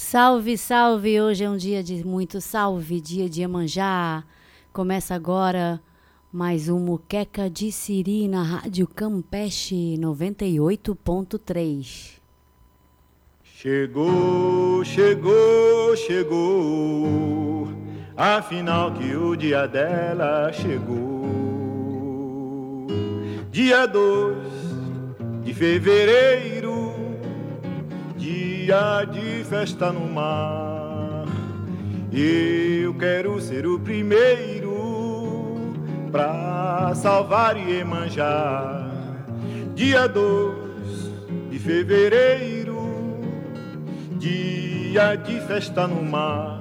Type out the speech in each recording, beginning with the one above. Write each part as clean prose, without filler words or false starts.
Salve, salve! Hoje é um dia de muito salve, dia de Iemanjá. Começa agora mais um Muqueca de Siri na Rádio Campeche 98.3. Chegou, chegou, chegou, afinal que o dia dela chegou. Dia 2 de fevereiro, dia de festa no mar. Eu quero ser o primeiro pra salvar Iemanjá. Dia 2 de fevereiro, dia de festa no mar.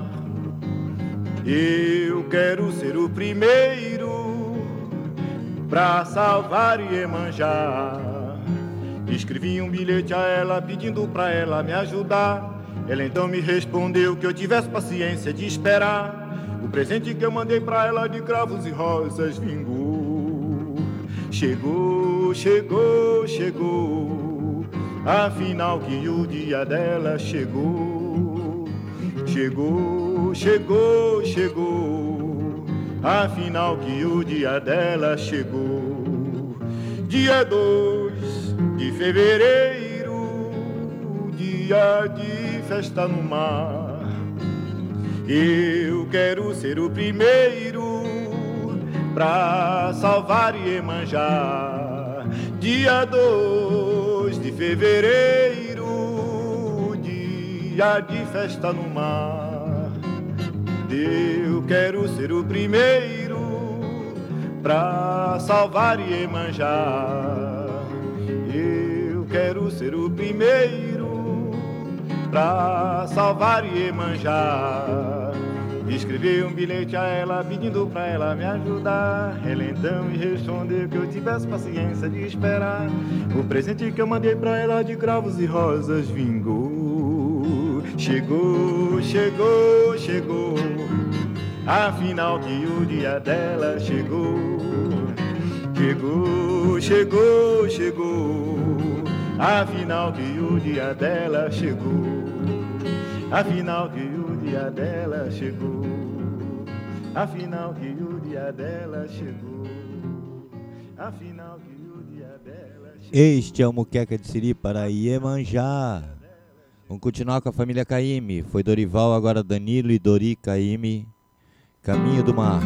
Eu quero ser o primeiro pra salvar Iemanjá. Escrevi um bilhete a ela pedindo pra ela me ajudar. Ela então me respondeu que eu tivesse paciência de esperar. O presente que eu mandei pra ela de cravos e rosas vingou. Chegou, chegou, chegou, afinal que o dia dela chegou. Chegou, chegou, chegou, afinal que o dia dela chegou. Dia 2 de fevereiro, dia de festa no mar. Eu quero ser o primeiro pra salvar Iemanjá. Dia 2 de fevereiro, dia de festa no mar. Eu quero ser o primeiro pra salvar Iemanjá. Eu quero ser o primeiro pra salvar Iemanjá. Escrevi um bilhete a ela pedindo pra ela me ajudar. Ela então me respondeu que eu tivesse paciência de esperar. O presente que eu mandei pra ela de cravos e rosas vingou. Chegou, chegou, chegou, afinal que o dia dela chegou. Chegou, chegou, chegou, afinal que o dia dela chegou. Afinal que o dia dela chegou. Afinal que o dia dela chegou. Afinal que o dia dela chegou. Este é o Muqueca de Siri para Iemanjá. Vamos continuar com a família Caymmi. Foi Dorival, agora Danilo e Dori Caymmi. Caminho do Mar.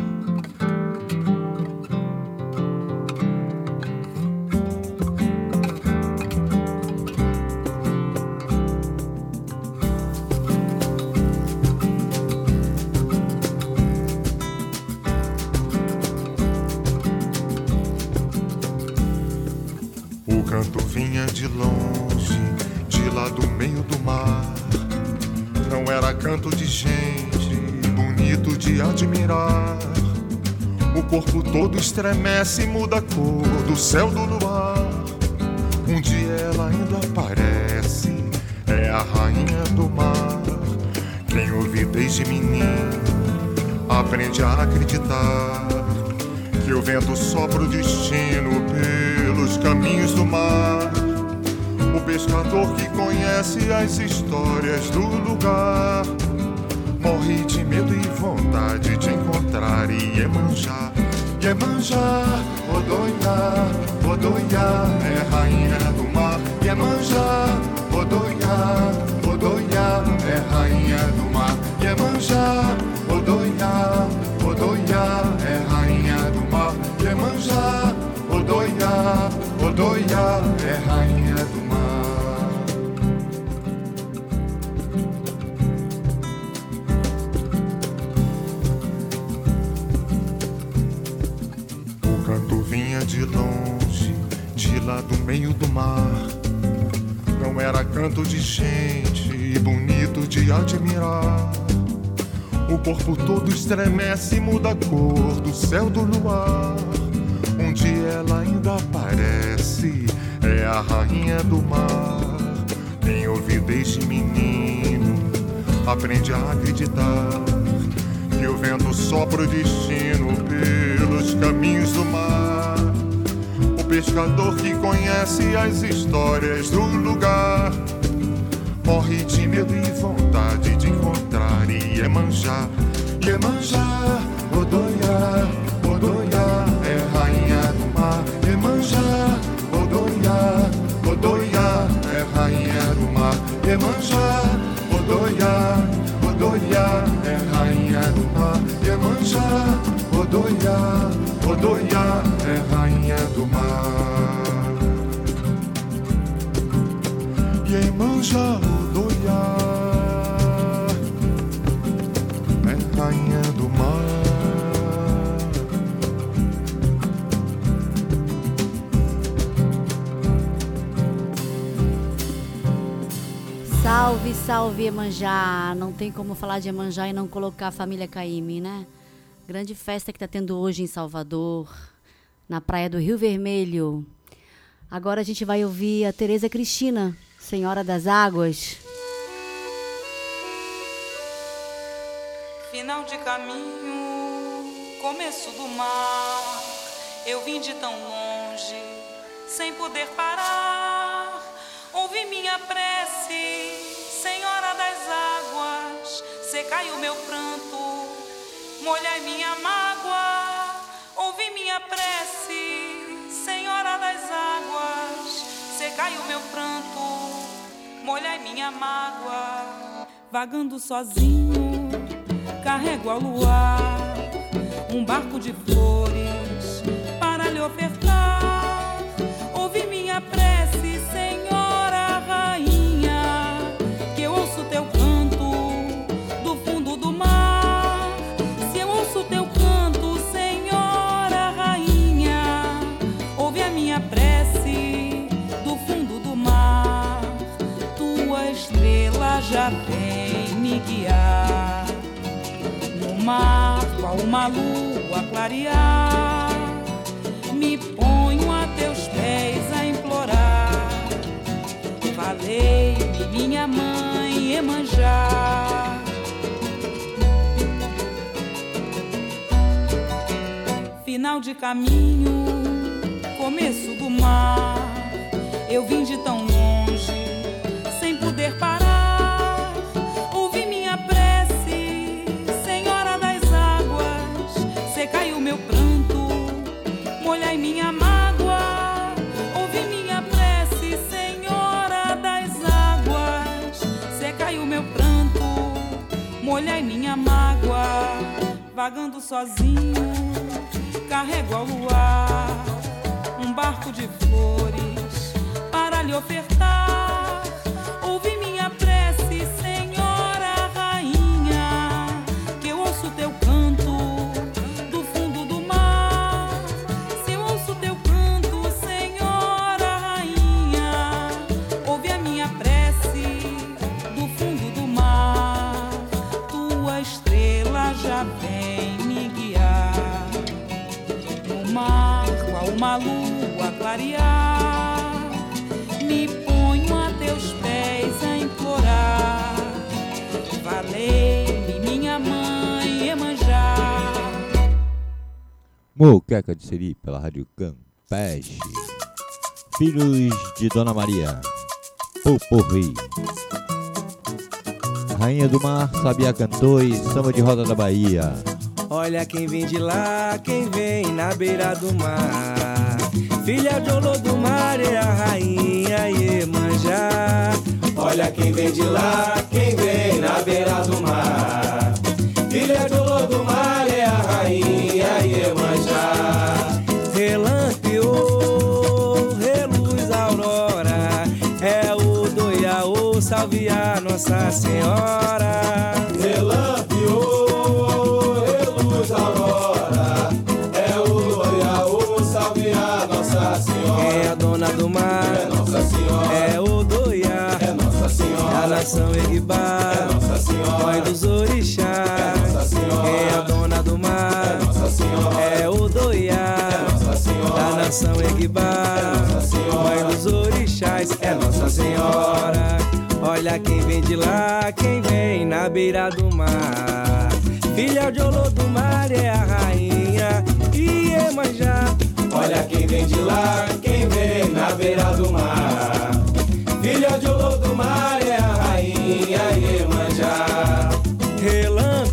O canto vinha de longe, de lá do meio do mar. Não era canto de gente, bonito de admirar. O corpo todo estremece e muda a cor do céu do luar. Um dia ela ainda aparece, é a rainha do mar. Quem ouve desde menino aprende a acreditar que o vento sopra o destino pelos caminhos do mar. O pescador que conhece as histórias do lugar morre de medo e vontade de encontrar Iemanjá. Iemanjá, Odoiá, Odoiá, é rainha do mar. Iemanjá, Odoiá, Odoiá, é rainha do mar. Iemanjá, Odoiá, Odoiá, é rainha do mar. Iemanjá, Odoiá, Odoiá, é rainha do mar. O canto vinha de longe, de lá do meio do mar. Não era canto de gente, bonito de admirar. O corpo todo estremece e muda a cor do céu do luar. Um dia ela ainda aparece, é a rainha do mar. Quem ouve desde menino aprende a acreditar que o vento sopra o destino pelos caminhos do mar. O pescador que conhece as histórias do lugar morre de medo e vontade Iemanjá. Iemanjá, Odoiá, Odoiá é rainha do mar. Iemanjá, Odoiá, Odoiá é rainha do mar. Iemanjá, Odoiá, Odoiá é rainha do mar. Iemanjá, Odoiá, Odoiá é rainha do mar. Iemanjá, Odoiá é rainha do mar. Salve, salve Iemanjá! Não tem como falar de Iemanjá e não colocar a família Caymmi, né? Grande festa que está tendo hoje em Salvador, na praia do Rio Vermelho. Agora a gente vai ouvir a Tereza Cristina, Senhora das Águas. Final de caminho, começo do mar. Eu vim de tão longe, sem poder parar. Ouvi minha prece, Senhora das Águas. Secai o meu pranto, molhai minha mágoa. Ouvi minha prece, Senhora das Águas. Secai o meu pranto, molhai minha mágoa. Vagando sozinho, carrego ao luar um barco de flores para lhe ofertar. Ouvi minha prece, Senhora Rainha, que eu ouço teu canto do fundo do mar. Se eu ouço teu canto, Senhora Rainha, ouve a minha prece do fundo do mar. Tua estrela já vem me guiar no mar, qual uma lua clarear. Me ponho a teus pés a implorar. Falei-me, minha mãe Iemanjá. Final de caminho, começo do mar. Eu vim de tão longe, sem poder parar. Ouvi minha prece, Senhora das Águas. Secai o meu pranto, molhai minha mágoa. Ouvi minha prece, Senhora das Águas. Secai o meu pranto, molhai minha mágoa. Vagando sozinho, carrego ao luar um barco de flores para lhe ofertar. Ouvi minha prece, Senhora Rainha, que eu ouço teu canto do fundo do mar. Se eu ouço teu canto, Senhora Rainha, ouve a minha prece do fundo do mar. Tua estrela já vem me guiar no mar, qual uma lua clarear. Me ponho a teus pés a implorar. Valei-me, minha mãe Iemanjá. Muqueca de Siri pela Rádio Campeche. Filhos de Dona Maria, Poporri. Rainha do Mar, Sabiá cantou e Samba de Roda da Bahia. Olha quem vem de lá, quem vem na beira do mar. Filha de Olodumare, é a rainha Iemanjá. Olha quem vem de lá, quem vem na beira do mar. Filha de Olodumare, é a rainha Iemanjá. Relampeou, reluz a aurora, é o Doiaô, salve a Nossa Senhora. Relampeou, reluz a aurora, é o Doiaô, salve a Nossa Senhora. Quem é a dona do mar? É Nossa Senhora. É o Doiá, é Nossa Senhora. A nação Eguibá, é Nossa Senhora. Mãe dos orixás, é Nossa Senhora. Quem é a dona do mar? É Nossa Senhora. É o Doiá, é Nossa Senhora. A nação Eguibá, é Nossa Senhora. Mãe dos orixás, é Nossa Senhora. Olha quem vem de lá, quem vem na beira do mar. Filha de Olodumare, é a rainha Iemanjá. Olha quem vem de lá, quem vem na beira do mar. Filha de Olodumare, é a rainha Iemanjá. Relampeou,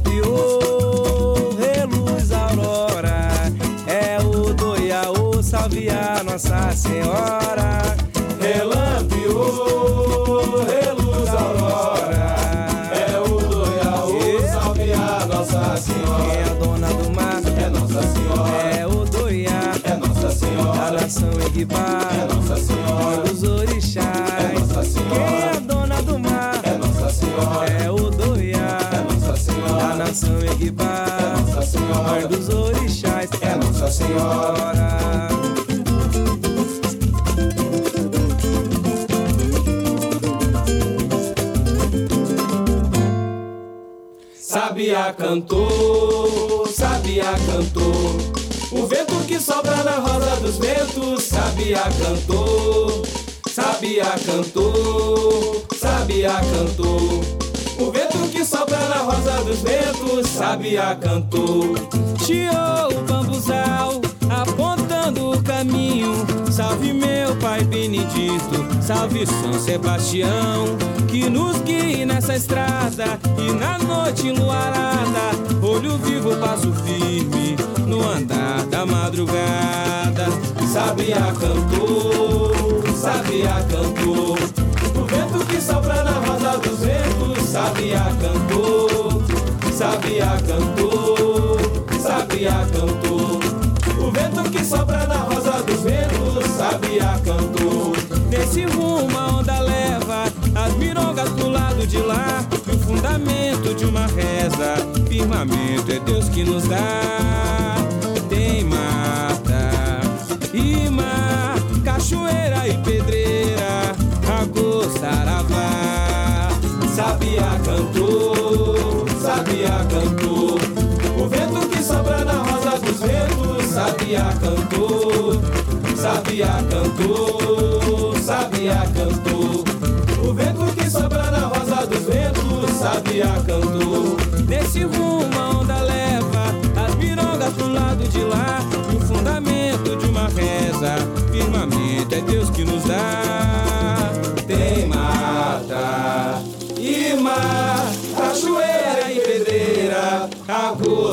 Senhora. Relâmpago, reluz aurora, é o Doiaú, salve a Nossa Senhora. Quem é a dona do mar? É Nossa Senhora. É o Doiá, É Nossa Senhora. a nação Eguibá, É Nossa Senhora. dos orixás. É Nossa Senhora. Quem é a dona do mar? É Nossa Senhora. É o Doiá, É Nossa Senhora. a nação Eguibá, É Nossa Senhora. mãe dos orixás. É Nossa Senhora. Sabiá cantou, Sabiá cantou. O vento que sopra na rosa dos ventos. Sabiá cantou, Sabiá cantou, Sabiá cantou. O vento que sopra na rosa dos ventos. Sabiá cantou. Chiou o bambuzal, apontando o caminho. Salve meu Pai Benedito, salve São Sebastião, que nos guie nessa estrada e na noite enluarada. Olho vivo, passo firme no andar da madrugada. Sabiá cantou, Sabiá cantou. O vento que sopra na rosa dos ventos. Sabiá cantou, Sabiá cantou, Sabiá cantou. O vento que sopra na rosa dos ventos. Sabiá cantou. Nesse rumo a onda leva as mirongas pro lado de lá. E o fundamento de uma reza, firmamento é Deus que nos dá. Tem mata e mar, cachoeira e pedreira, Agô, saravá. Sabiá cantou, Sabiá cantou. O vento que sopra na rosa dos ventos. Sabiá cantou, Sabiá cantou, Sabiá cantou. O vento que sopra na rosa dos ventos. Sabiá cantou. Nesse rumo a onda leva as mirongas pro lado de lá. E o fundamento de uma reza, firmamento é Deus que nos dá. Tem mata e mar, cachoeira e pedreira, Agô,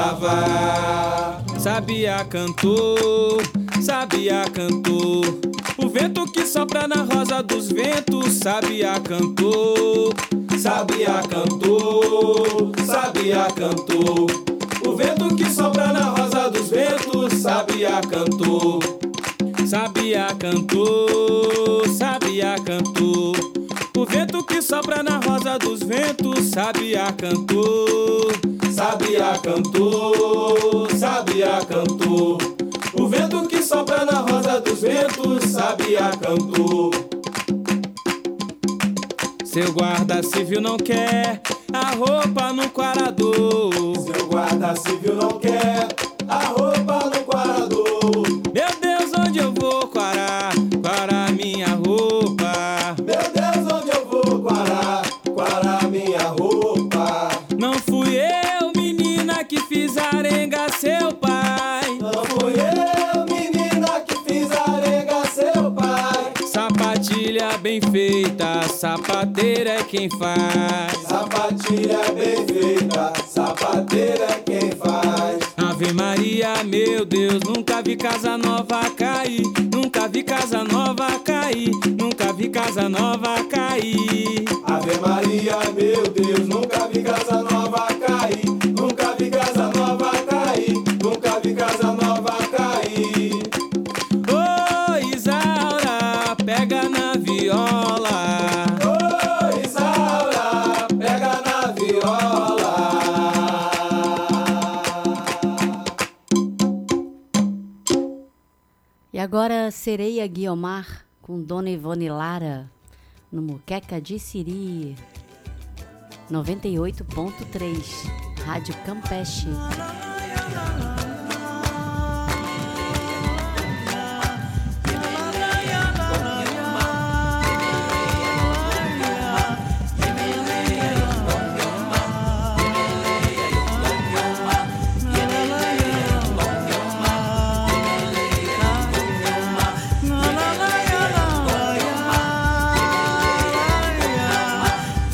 saravá. Sabiá cantou, Sabiá cantou. O vento que sopra na rosa dos ventos. Sabiá cantou, Sabiá cantou, Sabiá cantou. O vento que sopra na rosa dos ventos. Sabiá cantou. Sabiá cantou, Sabiá cantou. O vento que sopra na rosa dos ventos. Sabiá cantou, Sabiá cantou, Sabiá cantou. O vento que sopra na rosa dos ventos. Sabiá cantou. seu guarda civil não quer a roupa no quarador. Seu guarda civil não quer a roupa no quarador. Meu Deus, onde eu vou quarar minha roupa? Meu Deus, onde eu vou quarar minha roupa? Não fui eu, menina, que fiz arenga seu pai. Não fui eu, menina, que fiz arenga seu pai. Sapatilha bem feita, sapateira é quem faz. Sapatilha bem feita, sapateira é quem faz. Ave Maria, meu Deus, nunca vi casa nova cair. Nunca vi casa nova cair. Nunca vi casa nova cair. Ave Maria, meu Deus, nunca vi casa nova cair. Nunca vi casa nova cair. Nunca vi casa nova cair. Ô Isaura, pega na viola. Ô Isaura, pega na viola. E agora Sereia Guiomar com Dona Ivone Lara no Muqueca de Siri 98.3 Rádio Campeche.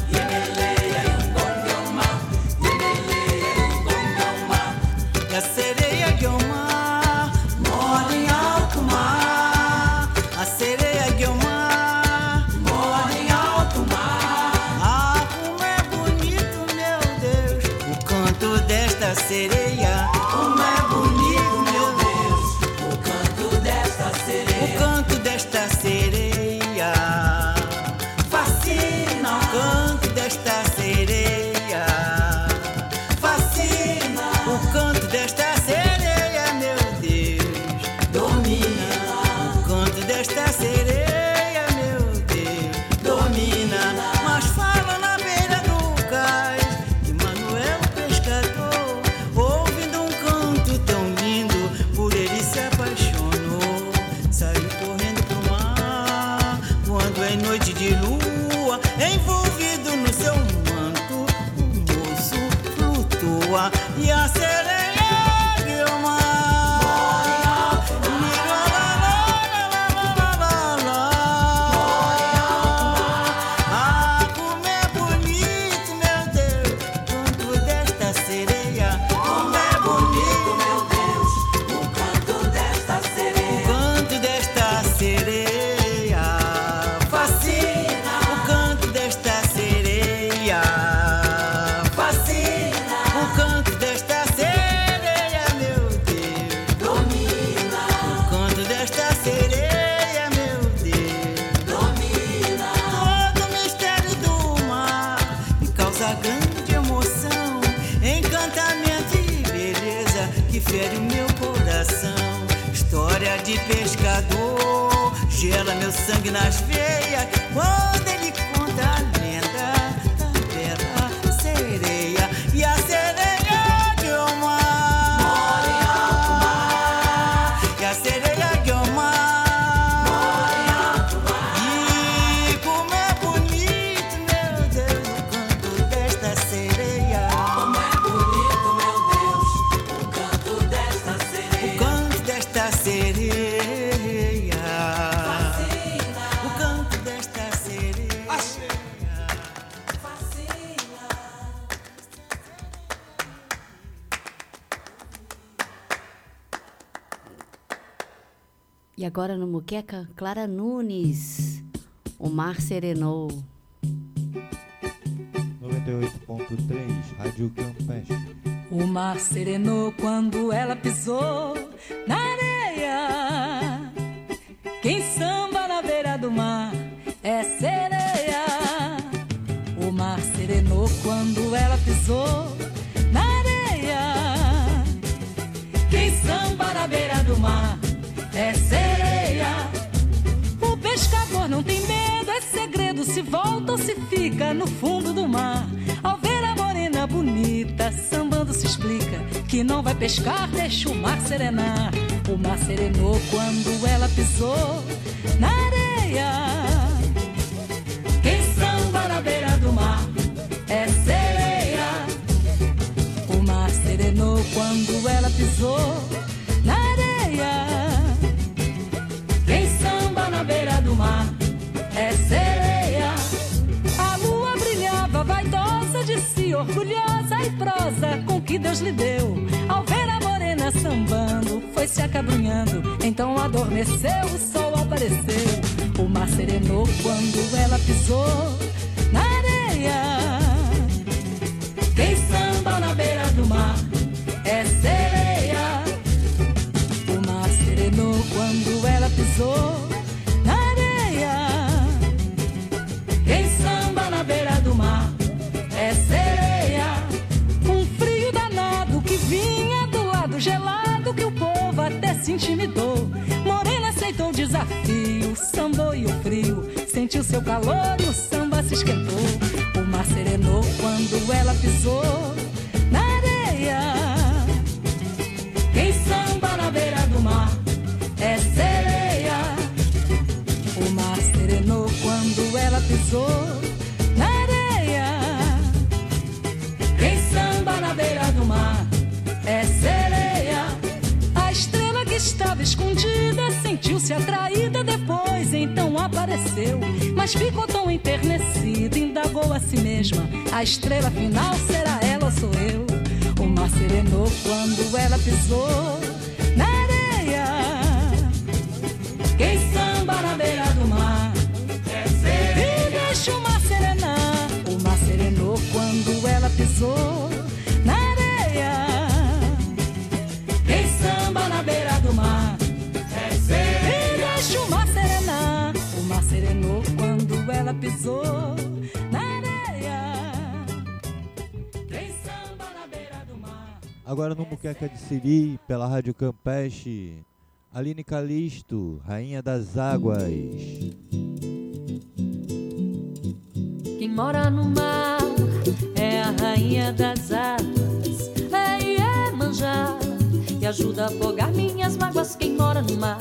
La fere o meu coração. História de pescador gela meu sangue nas veias quando ele conta a lenda da bela sereia. E a sereia de Omar mora em alto mar. E a sereia de Omar mora em alto mar. E como é bonito, meu Deus, o canto desta sereia. Como é bonito, meu Deus, o canto desta sereia. O canto desta sereia. O canto desta sereia. E agora no Muqueca, Clara Nunes, O Mar Serenou. 98.3, Rádio Campeche. O mar serenou quando ela pisou na areia. Quem samba na beira do mar é sereia. O mar serenou quando ela pisou na areia. Quem samba na beira do mar é sereia. O pescador não tem medo, é segredo se volta ou se fica no fundo do mar. Ao ver a morena bonita sambando se explica que não vai pescar, deixa o mar serenar. O mar serenou quando ela pisou na areia. Quem samba na beira do mar é sereia. O mar serenou quando ela pisou na areia. Quem samba na beira do mar é sereia. A lua brilhava vaidosa de si, orgulhosa e prosa com que Deus lhe deu. Ao ver a morena sambando, foi se acabrunhando, então adormeceu, o sol apareceu. O mar serenou quando ela pisou na areia. Quem samba na beira do mar é sereia. O mar serenou quando ela pisou na areia. Quem samba na beira do mar é sereia. Um frio danado que vinha do lado gelado, que o povo até se intimidou. Morena aceitou o desafio, sambou e o frio sentiu seu calor e o samba se esquentou. O mar serenou quando ela pisou na areia. Quem samba na beira do mar é sereia. O mar serenou quando ela pisou na areia. Quem samba na beira do mar é sereia. A estrela que estava escondida sentiu-se atraída depois, então apareceu. Mas ficou tão enternecida, indagou a si mesma: a estrela final será ela ou sou eu? O mar serenou quando ela pisou na areia. Quem samba na beira do mar é sereia. E deixa o mar serenar. O mar serenou quando ela pisou na areia. Quem samba na beira do mar é sereia. E deixa o mar serenar. O mar serenou quando ela pisou na areia. Quem samba na beira do mar. Agora no Muqueca de Siri, pela Rádio Campeche, Aline Calisto, Rainha das Águas. Quem mora no mar é a rainha das águas, é Iemanjá, que ajuda a afogar minhas mágoas. Quem mora no mar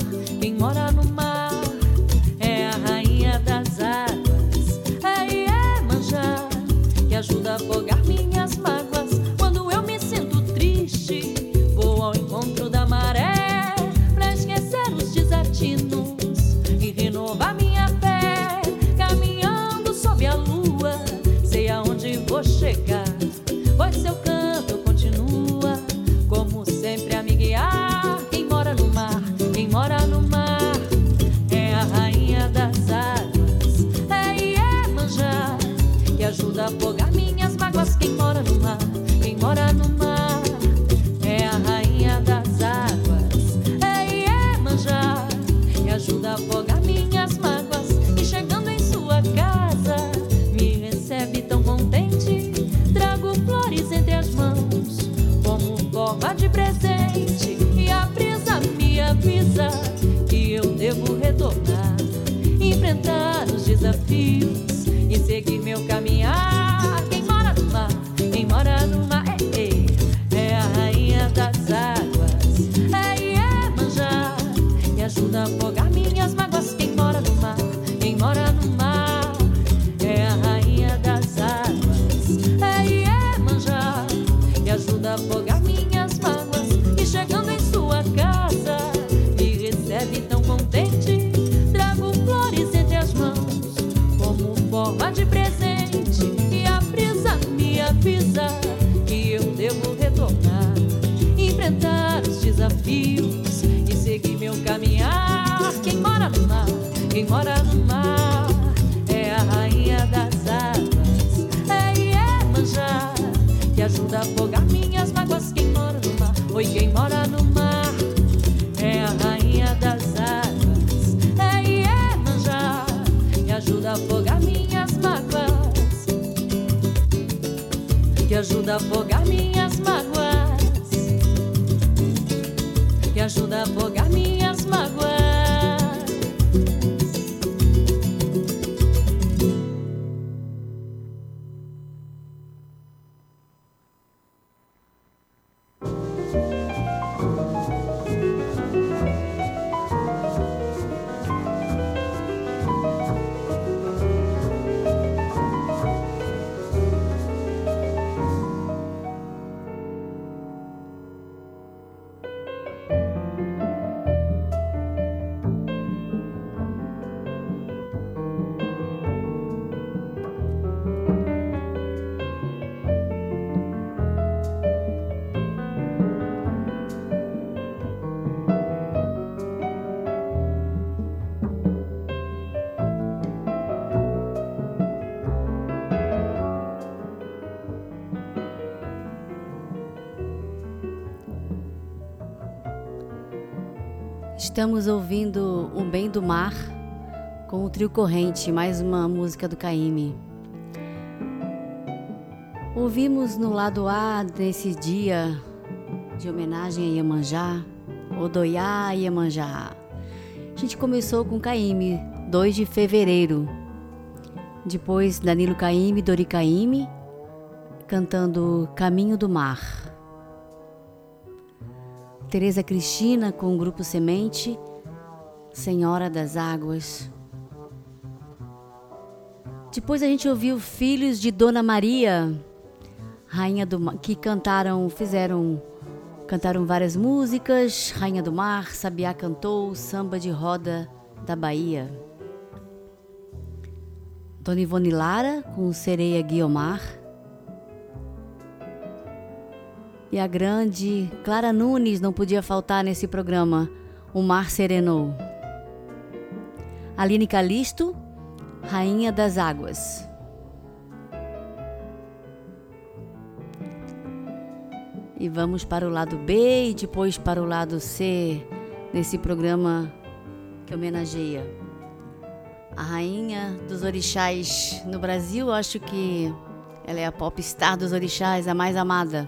é a rainha das águas, é Iemanjá, que ajuda a afogar minhas mágoas. Quando eu me sinto triste, vou ao encontro da maré pra esquecer os desatinos e renovar minha fé. Caminhando sob a lua, sei aonde vou chegar, pois seu canto continua como sempre a me guiar. Quem mora no mar é a rainha das águas, é Iemanjá, que ajuda a afogar minhas mágoas. Quem mora no mar é a rainha das águas, é Iemanjá, que ajuda a afogar minhas mágoas. E chegando em sua casa, me recebe tão contente, enfrentar os desafios e seguir meu caminhar. Quem mora no mar, quem mora no mar, é a rainha das águas, é Iemanjá, que ajuda a afogar minhas mágoas. Quem mora no mar, quem mora no mar, é a rainha das águas, é Iemanjá, que ajuda a afogar minhas mágoas. E chegando em sua casa, me recebe tão contente, trago flores entre as mãos como forma de presente, e a brisa me avisa que eu devo retornar, enfrentar os desafios e seguir meu caminhar. Quem mora no mar, quem mora no mar, é a rainha das águas, é Iemanjá, que ajuda a afogar minhas mágoas. Quem mora no mar, oi, quem mora no mar, é a rainha das águas, é Iemanjá, que ajuda a afogar minhas mágoas, que ajuda a afogar minhas mágoas, que ajuda a afogar minhas mágoas. Estamos ouvindo O Bem do Mar com o Trio Corrente, mais uma música do Caymmi. Ouvimos no lado A desse dia de homenagem a Iemanjá, Odoiá Iemanjá. A gente começou com Caymmi, 2 de fevereiro. Depois Danilo Caymmi, Dori Caymmi, cantando Caminho do Mar. Tereza Cristina com o Grupo Semente, Senhora das Águas. Depois a gente ouviu Filhos de Dona Maria, Rainha do Mar, que cantaram várias músicas. Rainha do Mar, Sabiá cantou, Samba de Roda da Bahia. Dona Ivone Lara com Sereia Guiomar. E a grande Clara Nunes não podia faltar nesse programa, O Mar Serenou. Aline Calisto, Rainha das Águas. E vamos para o lado B e depois para o lado C nesse programa que homenageia a rainha dos orixás no Brasil. Eu acho que ela é a popstar dos orixás, a mais amada.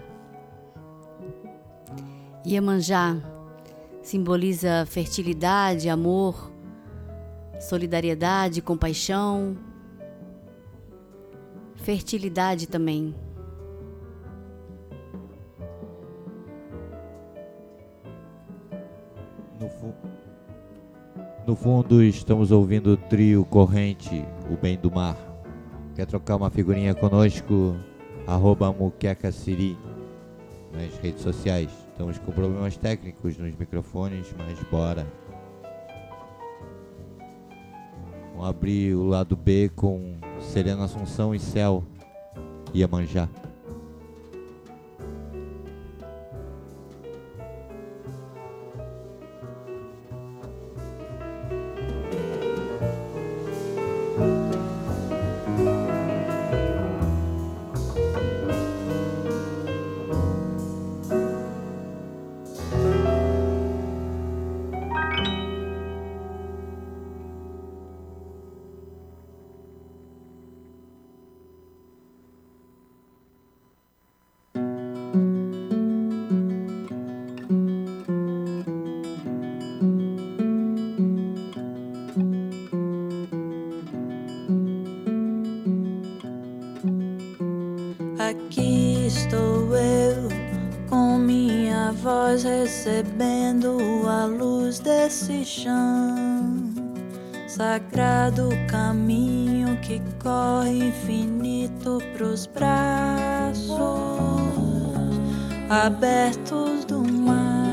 Iemanjá simboliza fertilidade, amor, solidariedade, compaixão, fertilidade também. No fundo, estamos ouvindo o Trio Corrente, O Bem do Mar. Quer trocar uma figurinha conosco? @muquecasiri nas redes sociais. Estamos com problemas técnicos nos microfones, mas bora. Vamos abrir o lado B com Serena Assunção e Céu, Iemanjá. Aqui estou eu, com minha voz recebendo a luz desse chão. Sagrado caminho que corre infinito pros braços abertos do mar.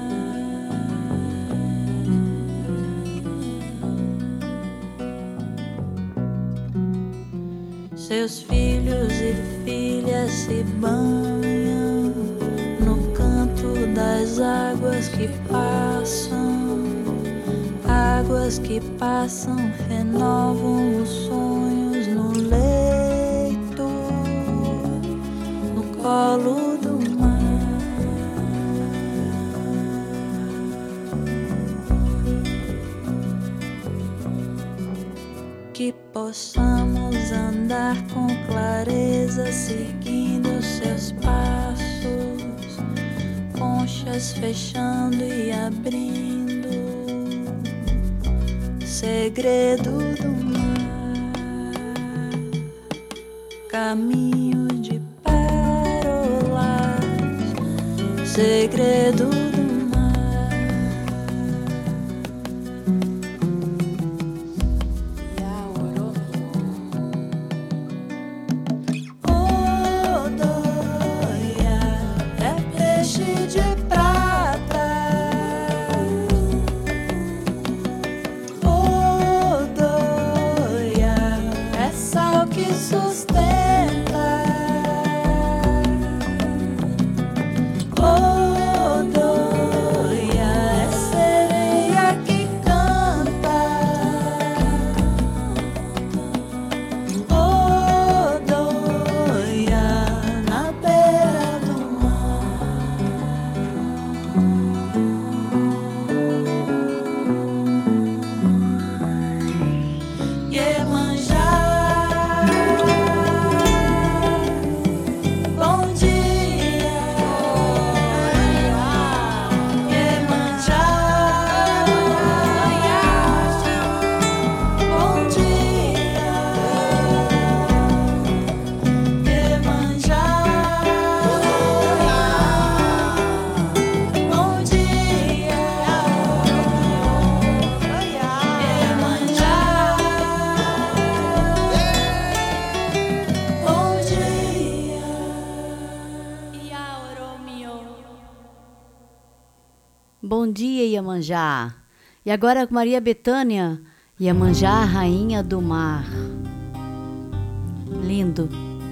Seus filhos e filhas se banham no canto das águas que passam. Águas que passam renovam os sonhos no leito, no colo do mar. Que possamos andar com clareza, seguindo seus passos, conchas fechando e abrindo, segredo do mar, caminho de pérolas, segredo do mar. Bom dia, Iemanjá. E agora com Maria Bethânia, Iemanjá, rainha do mar. Lindo.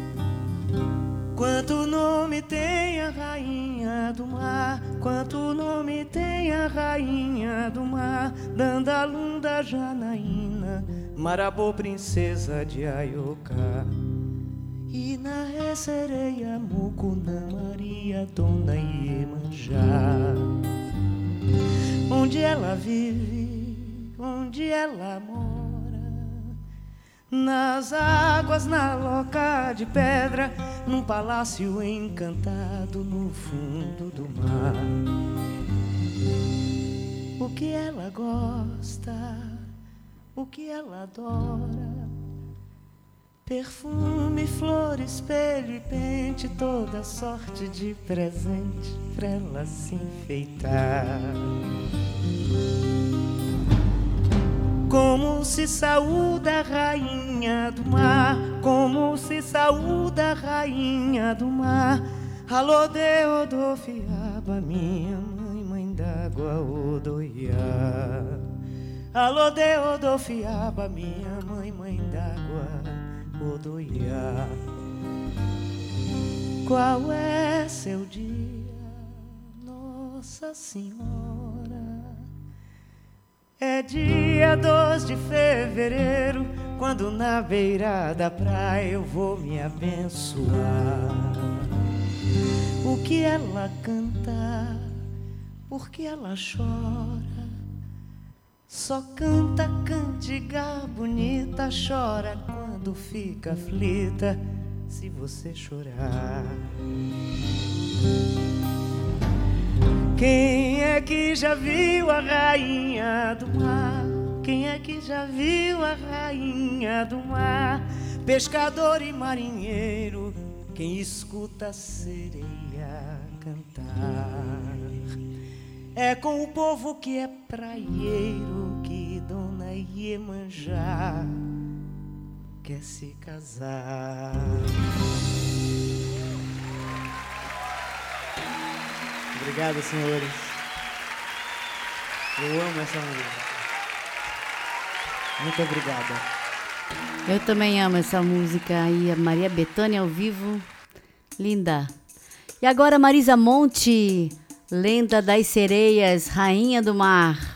Quanto nome tem a rainha do mar, quanto nome tem a rainha do mar, Dandalunda, Janaína, Marabô, princesa de Aioká, Inaé, Sereia, Mucunã, Maria, Dona Iemanjá. Onde ela vive, onde ela mora, nas águas, na loca de pedra, num palácio encantado no fundo do mar. O que ela gosta, o que ela adora, perfume, flor, espelho e pente, toda sorte de presente pra ela se enfeitar. Como se saúda a rainha do mar, como se saúda a rainha do mar. Alô, Deodofiaba, minha mãe, mãe d'água, Odoiá. Alô, Deodofiaba, minha mãe, mãe d'água, Odoiá. Qual é seu dia, Nossa Senhora? É dia 2 de fevereiro, quando na beira da praia eu vou me abençoar. O que ela canta, por que ela chora? Só canta cantiga bonita, chora quando fica aflita, se você chorar. Quem é que já viu a rainha do mar? Quem é que já viu a rainha do mar? Pescador e marinheiro, quem escuta a sereia cantar. É com o povo que é praieiro que Dona Iemanjá quer se casar. Obrigado, senhores. Eu amo essa música. Muito obrigada. Eu também amo essa música aí, a Maria Bethânia ao vivo, linda. E agora Marisa Monte, Lenda das Sereias, Rainha do Mar.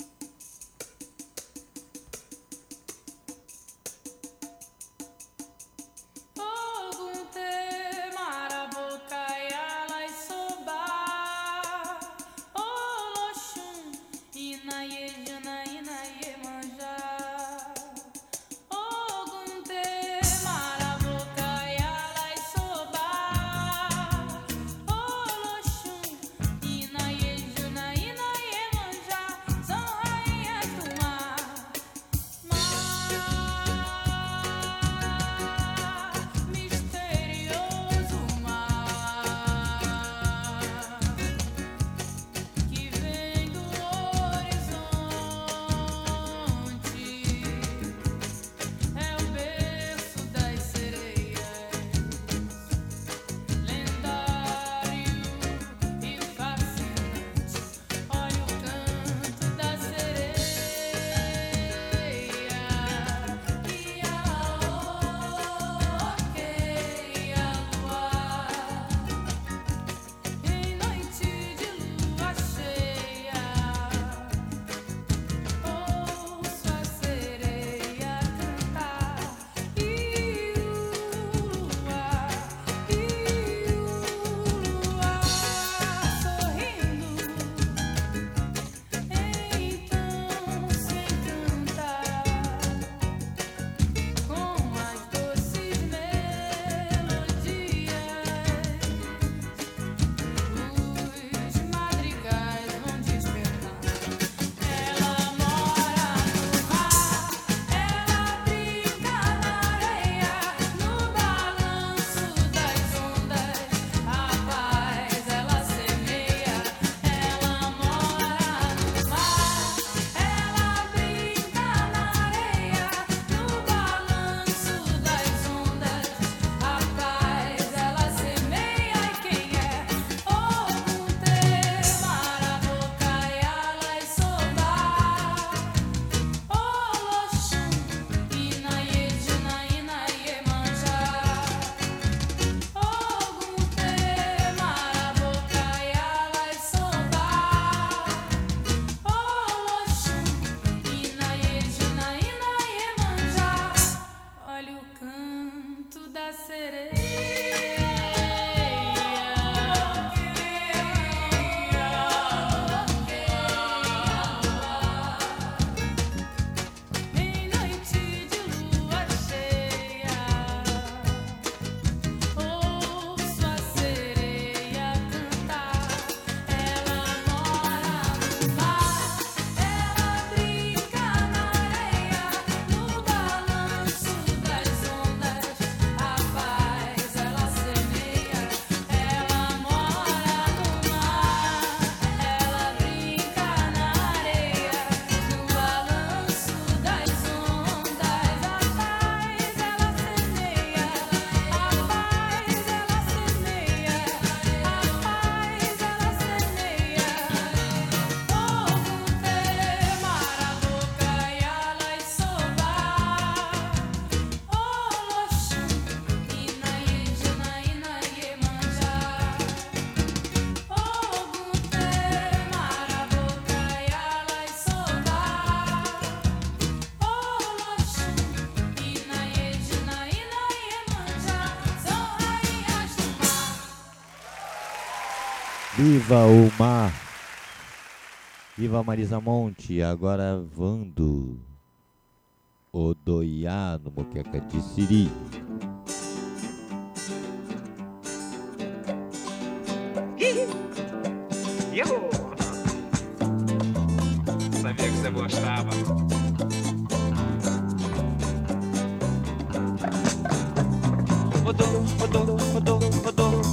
Viva o mar! Viva Marisa Monte! Agora Vando Odoiá no Moqueca de Siri. Sabia que você gostava. Rodou, rodou, rodou.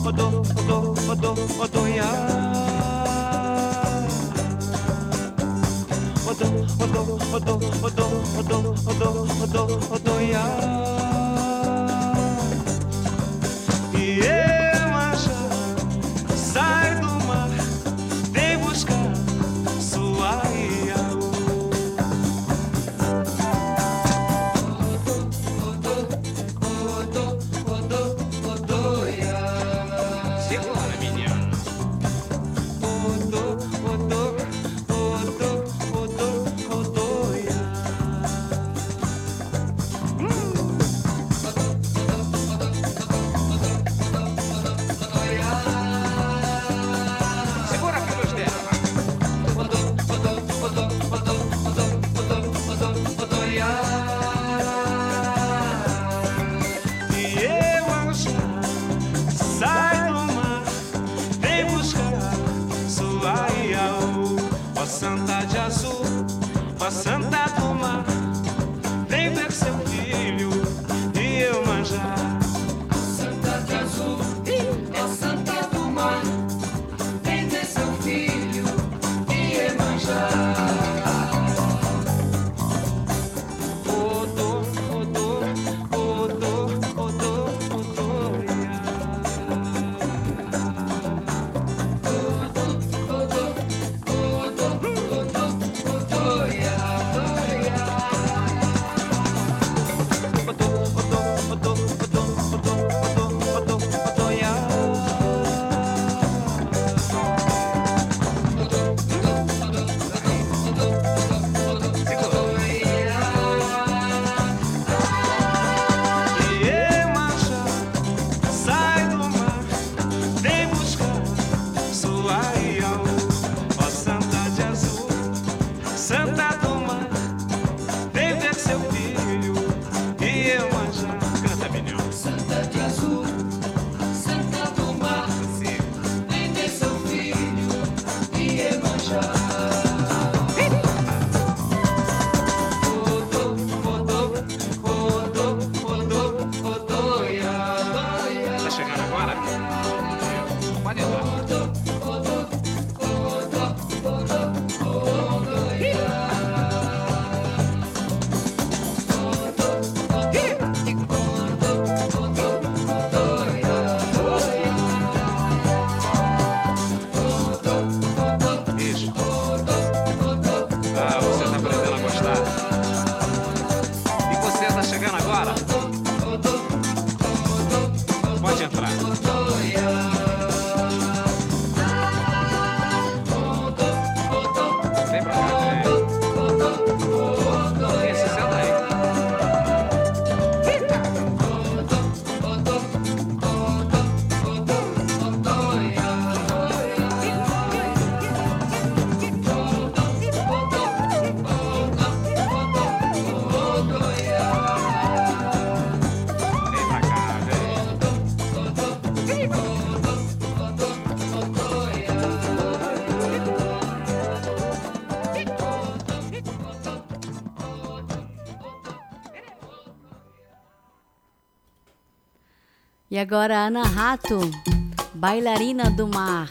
E agora Ana Rato, Bailarina do Mar.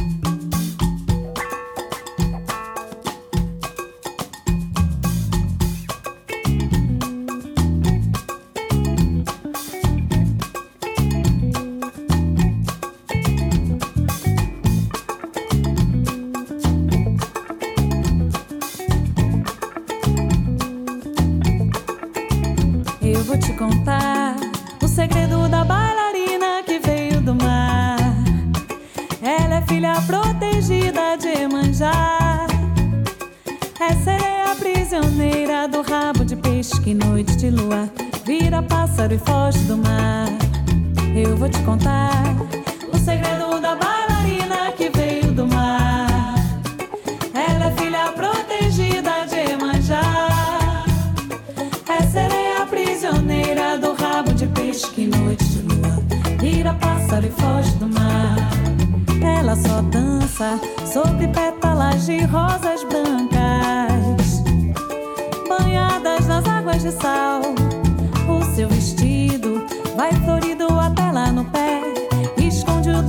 Eu vou te contar o segredo da bailarina que veio do mar. Ela é filha protegida de Iemanjá. É sereia prisioneira do rabo de peixe que noite de lua vira pássaro e foge do mar. Eu vou te contar o segredo da bailarina que veio do mar. Ela é filha protegida de Iemanjá. É sereia prisioneira do rabo de peixe que noite de lua vira pássaro e foge do mar. Ela só dança sobre pétalas de rosas brancas, banhadas nas águas de sal. O seu vestido vai florido até lá no pé, esconde o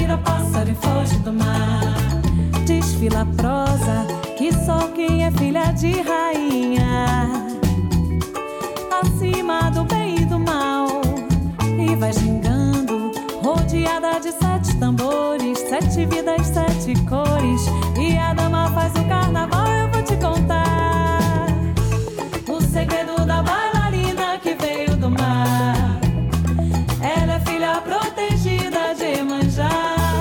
vira pássaro e foge do mar. Desfila a prosa, que só quem é filha de rainha, acima do bem e do mal, e vai gingando, rodeada de 7 tambores, 7 vidas, 7 cores, e a dama faz o carnaval. Eu vou te contar o segredo da bailarina que veio do mar. Ela é filha protegida de Iemanjá,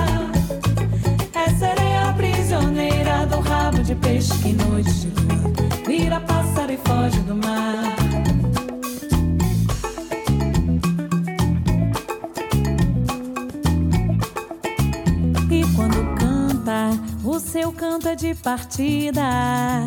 é sereia prisioneira do rabo de peixe que noite de lua vira pássaro e foge do mar. E quando canta, o seu canto é de partida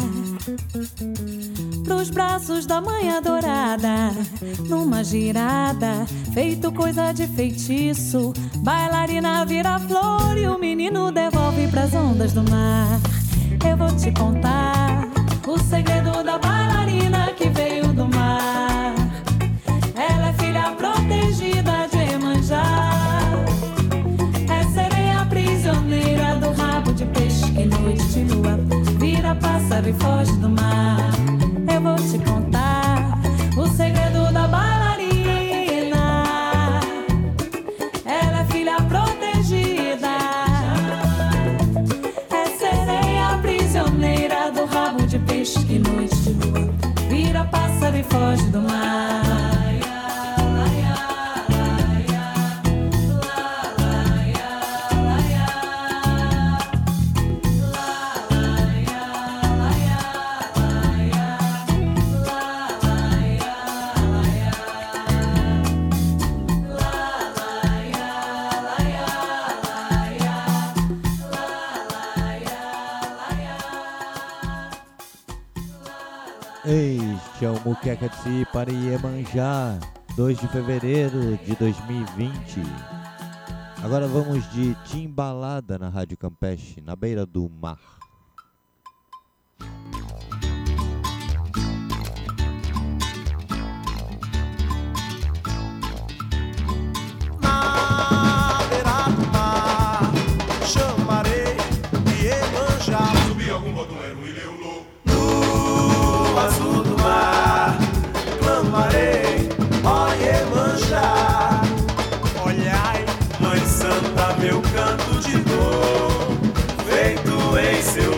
pros braços da mãe adorada, numa girada, feito coisa de feitiço. Bailarina vira flor e o menino devolve pras ondas do mar. Eu vou te contar o segredo da bailarina que veio do mar. Ela é filha protegida de Iemanjá, é sereia prisioneira do rabo de peixe que noite de lua vira pássaro e foge do mar. Eu vou te contar o segredo da bailarina. Ela é filha protegida, é sereia prisioneira do rabo de peixe que noite de lua vira pássaro e foge do mar. Este é o Muqueca de Si para Iemanjá, 2 de fevereiro de 2020. Agora vamos de Timbalada na Rádio Campeche, na beira do mar. Na beira do mar, chamarei Iemanjá. Subi algum botoeiro e leu louco. No azul do mar, clamarei, ó Iemanjá. Olhai, Mãe Santa, meu canto de dor, feito em seu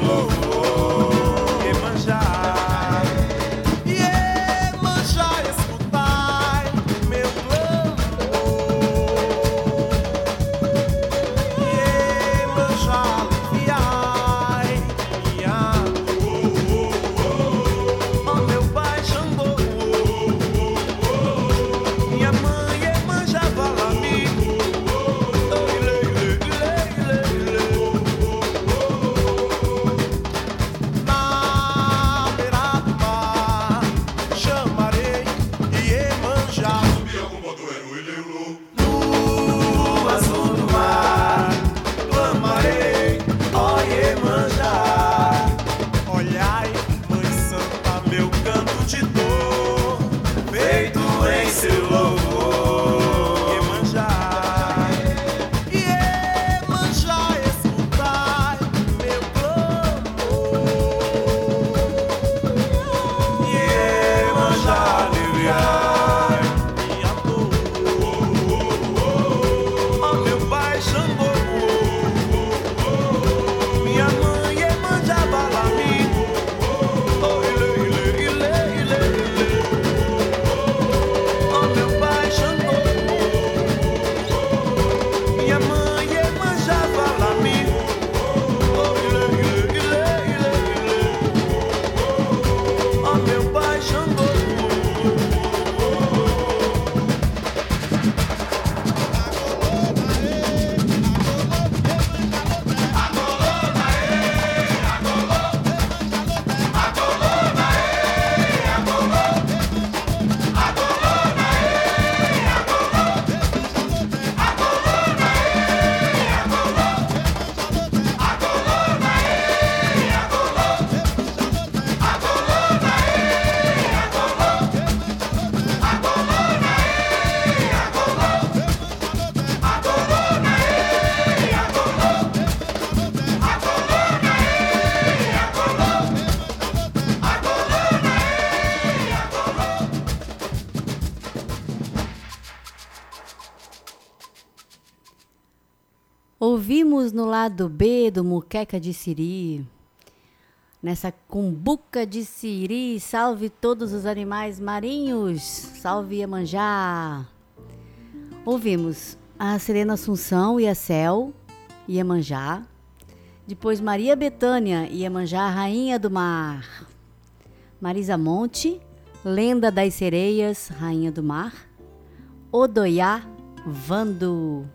Ouvimos no lado B do Muqueca de Siri, nessa cumbuca de Siri, salve todos os animais marinhos, salve Iemanjá. Ouvimos a Serena Assunção, Iacel, Iemanjá. Depois Maria Bethânia, Iemanjá, Rainha do Mar. Marisa Monte, Lenda das Sereias, Rainha do Mar. Odoiá, Vando.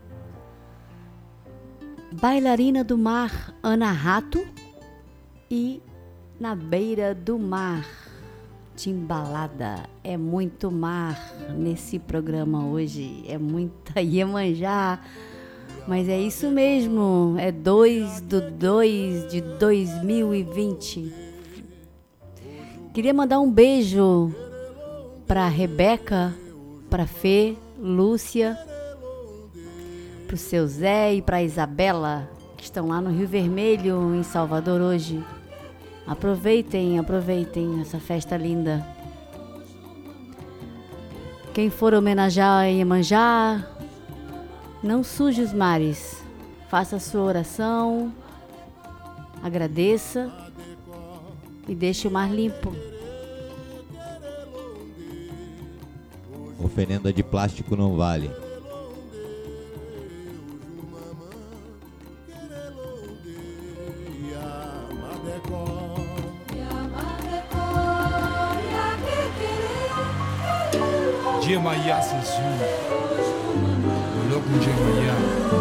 Bailarina do Mar, Ana Rato. E Na Beira do Mar, Timbalada. É muito mar nesse programa hoje, é muita Iemanjá, mas é isso mesmo, é 2/2/2020. Queria mandar um beijo para Rebeca, para Fê, Lúcia, para o seu Zé e para a Isabela, que estão lá no Rio Vermelho, em Salvador hoje. Aproveitem essa festa linda. Quem for homenagear a Iemanjá, não suje os mares. Faça a sua oração, agradeça e deixe o mar limpo. Oferenda de plástico não vale. Jemaya Sensu, Louco Jemaya.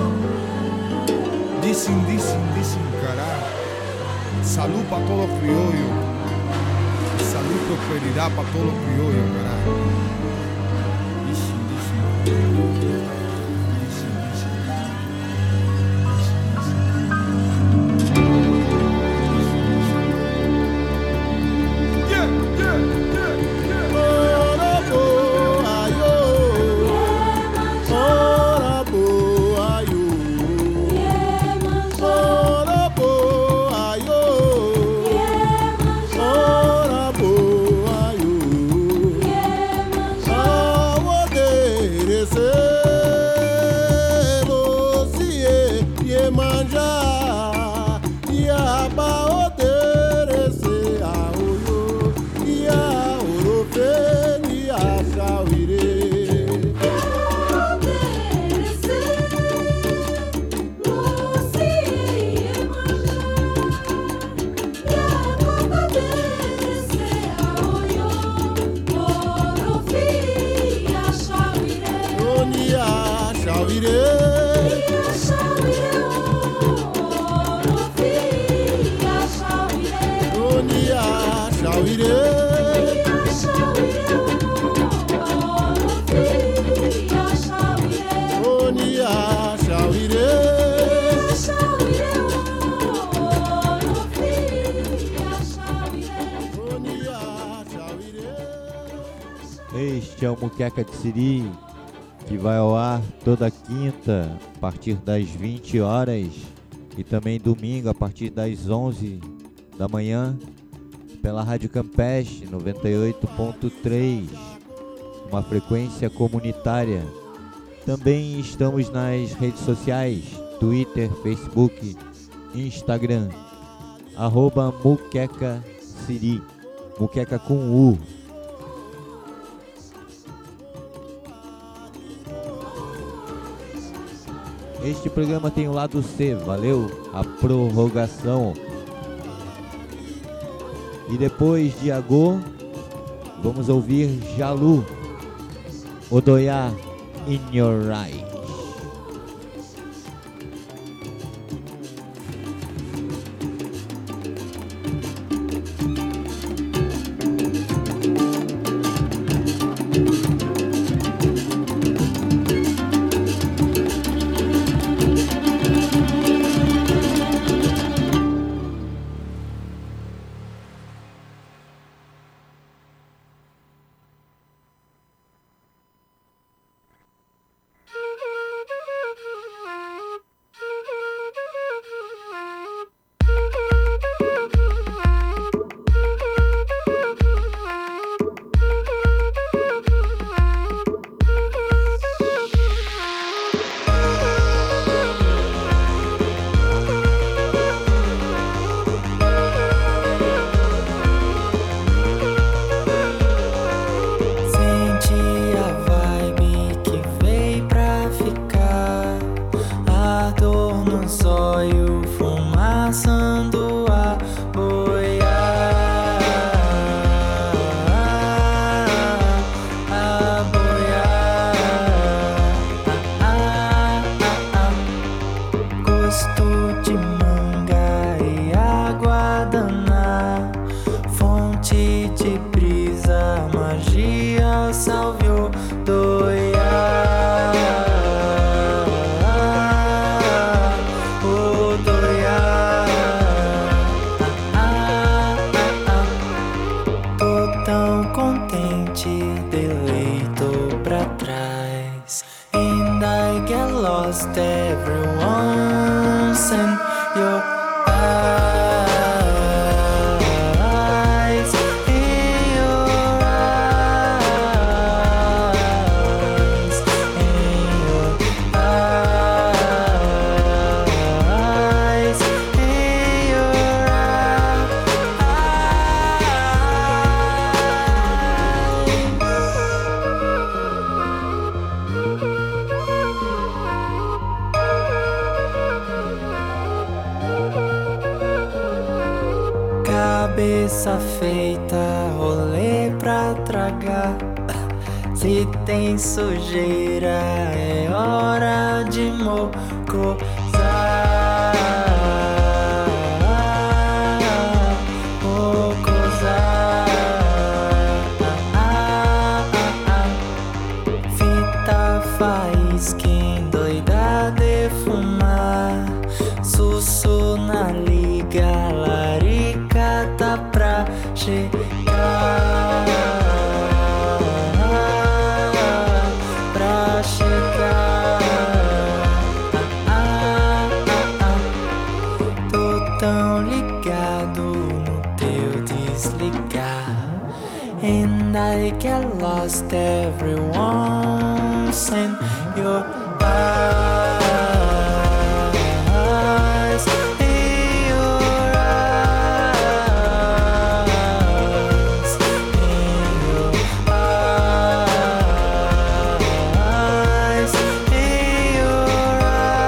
Dicen, cará. Salud para todos los criollos. Salud y prosperidad para todos los criollos, cará. Este é o Muqueca de Siri, que vai ao ar toda quinta a partir das 20 horas e também domingo a partir das 11 da manhã pela Rádio Campeche 98.3, uma frequência comunitária. Também estamos nas redes sociais, Twitter, Facebook, Instagram, @Muqueca Siri, Muqueca com U. Este programa tem o lado C, valeu? A prorrogação. E depois de Agô, vamos ouvir Jalu, Odoiá, In Your Eyes. lost everyone's in your eyes, in your eyes, in your eyes, in your cabeça feita, rolê pra tragar. Se tem sujeira, é hora de mocosar. Mocosar. Fita faísca doida de fumar. Sussu na liga, larica tá pra chegar. Pra chegar. Tô tão ligado no teu desligar. And I get lost everyone's in your eyes, in your eyes, in your eyes, in your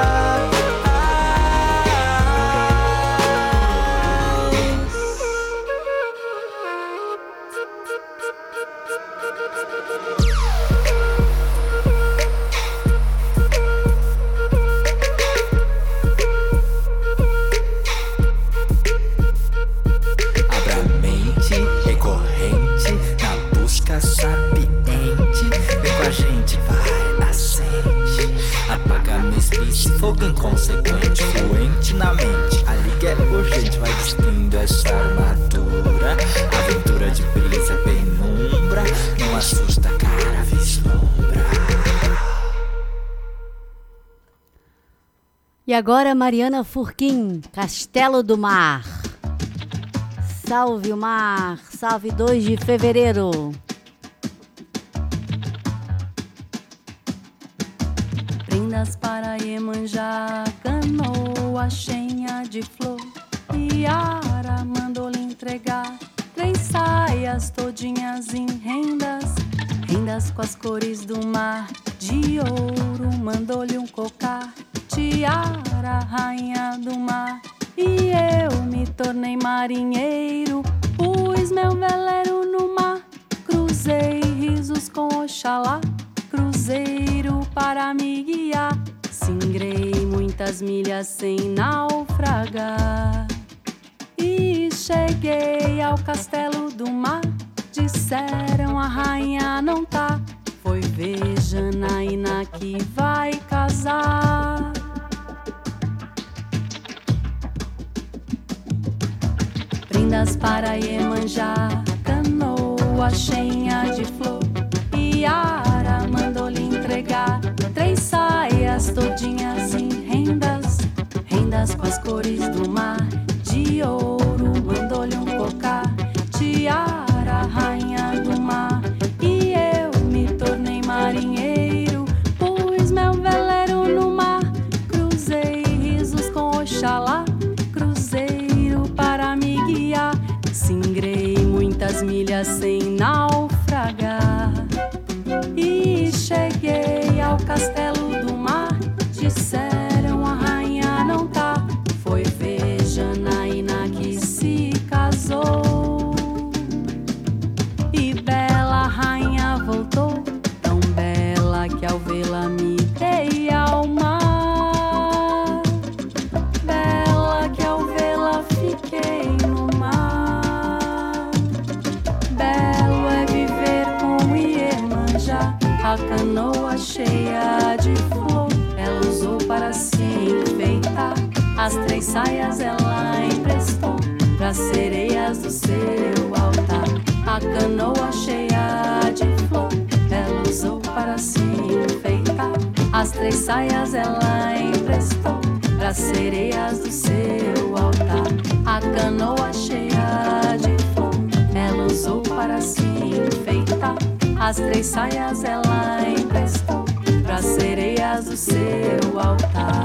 abra a mente, recorrente, na busca sapiente. Vem com a gente, vai, acende. Apaga a mesmice, fogo inconsequente, fluente na mente. A liga é urgente, vai destruindo essa armadura. Aventura de brisa, penumbra. Não assusta, cara, vislumbra. E agora Mariana Furquim, Castelo do Mar. Salve o mar, salve 2 de fevereiro. Prendas para Iemanjá, canoa cheia de flor. Iara mandou lhe entregar 3 saias todinhas em rendas, rendas com as cores do mar. De ouro mandou-lhe um cocar, tiara, rainha do mar. E eu me tornei marinheiro, pus meu veleiro no mar. Cruzei risos com Oxalá, cruzeiro para me guiar. Singrei muitas milhas sem naufragar. E cheguei ao castelo do mar, disseram a rainha não tá. Foi ver Janaína que vai casar. Prendas para Iemanjá, canoa cheia de flor. Iara mandou-lhe entregar 3 saias todinhas em rendas, rendas com as cores do mar. De ouro mandou-lhe um cocar, tiara, rainha do mar. E eu me tornei marinheiro, pus meu veleiro no mar. Cruzei risos com Oxalá, cruzeiro para me guiar. Singrei muitas milhas sem naufragar. E cheguei ao castelo do mar, disseram a rainha não tá. Foi ver Janaína que se casou. E bela rainha voltou, tão bela que ao vê-la me dei ao mar. Bela que ao vê-la fiquei no mar. Belo é viver com Iemanjá, a canoa cheia de flor. Ela usou para se enfeitar, as 3 saias ela emprestou pras sereias do seu altar. A canoa cheia de flor, ela usou para se enfeitar, as 3 saias ela pras sereias do seu altar. A canoa cheia de flor ela usou para se enfeitar. As 3 saias ela emprestou pras sereias do seu altar.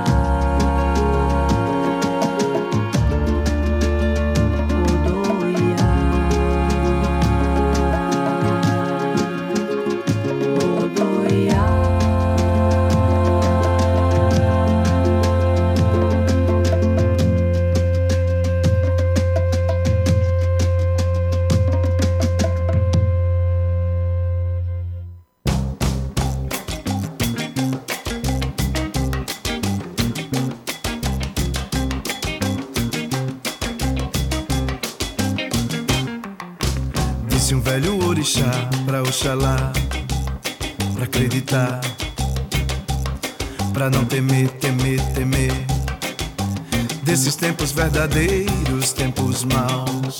Disse um velho orixá pra Oxalá, pra acreditar, pra não temer, temer, temer desses tempos verdadeiros, tempos maus.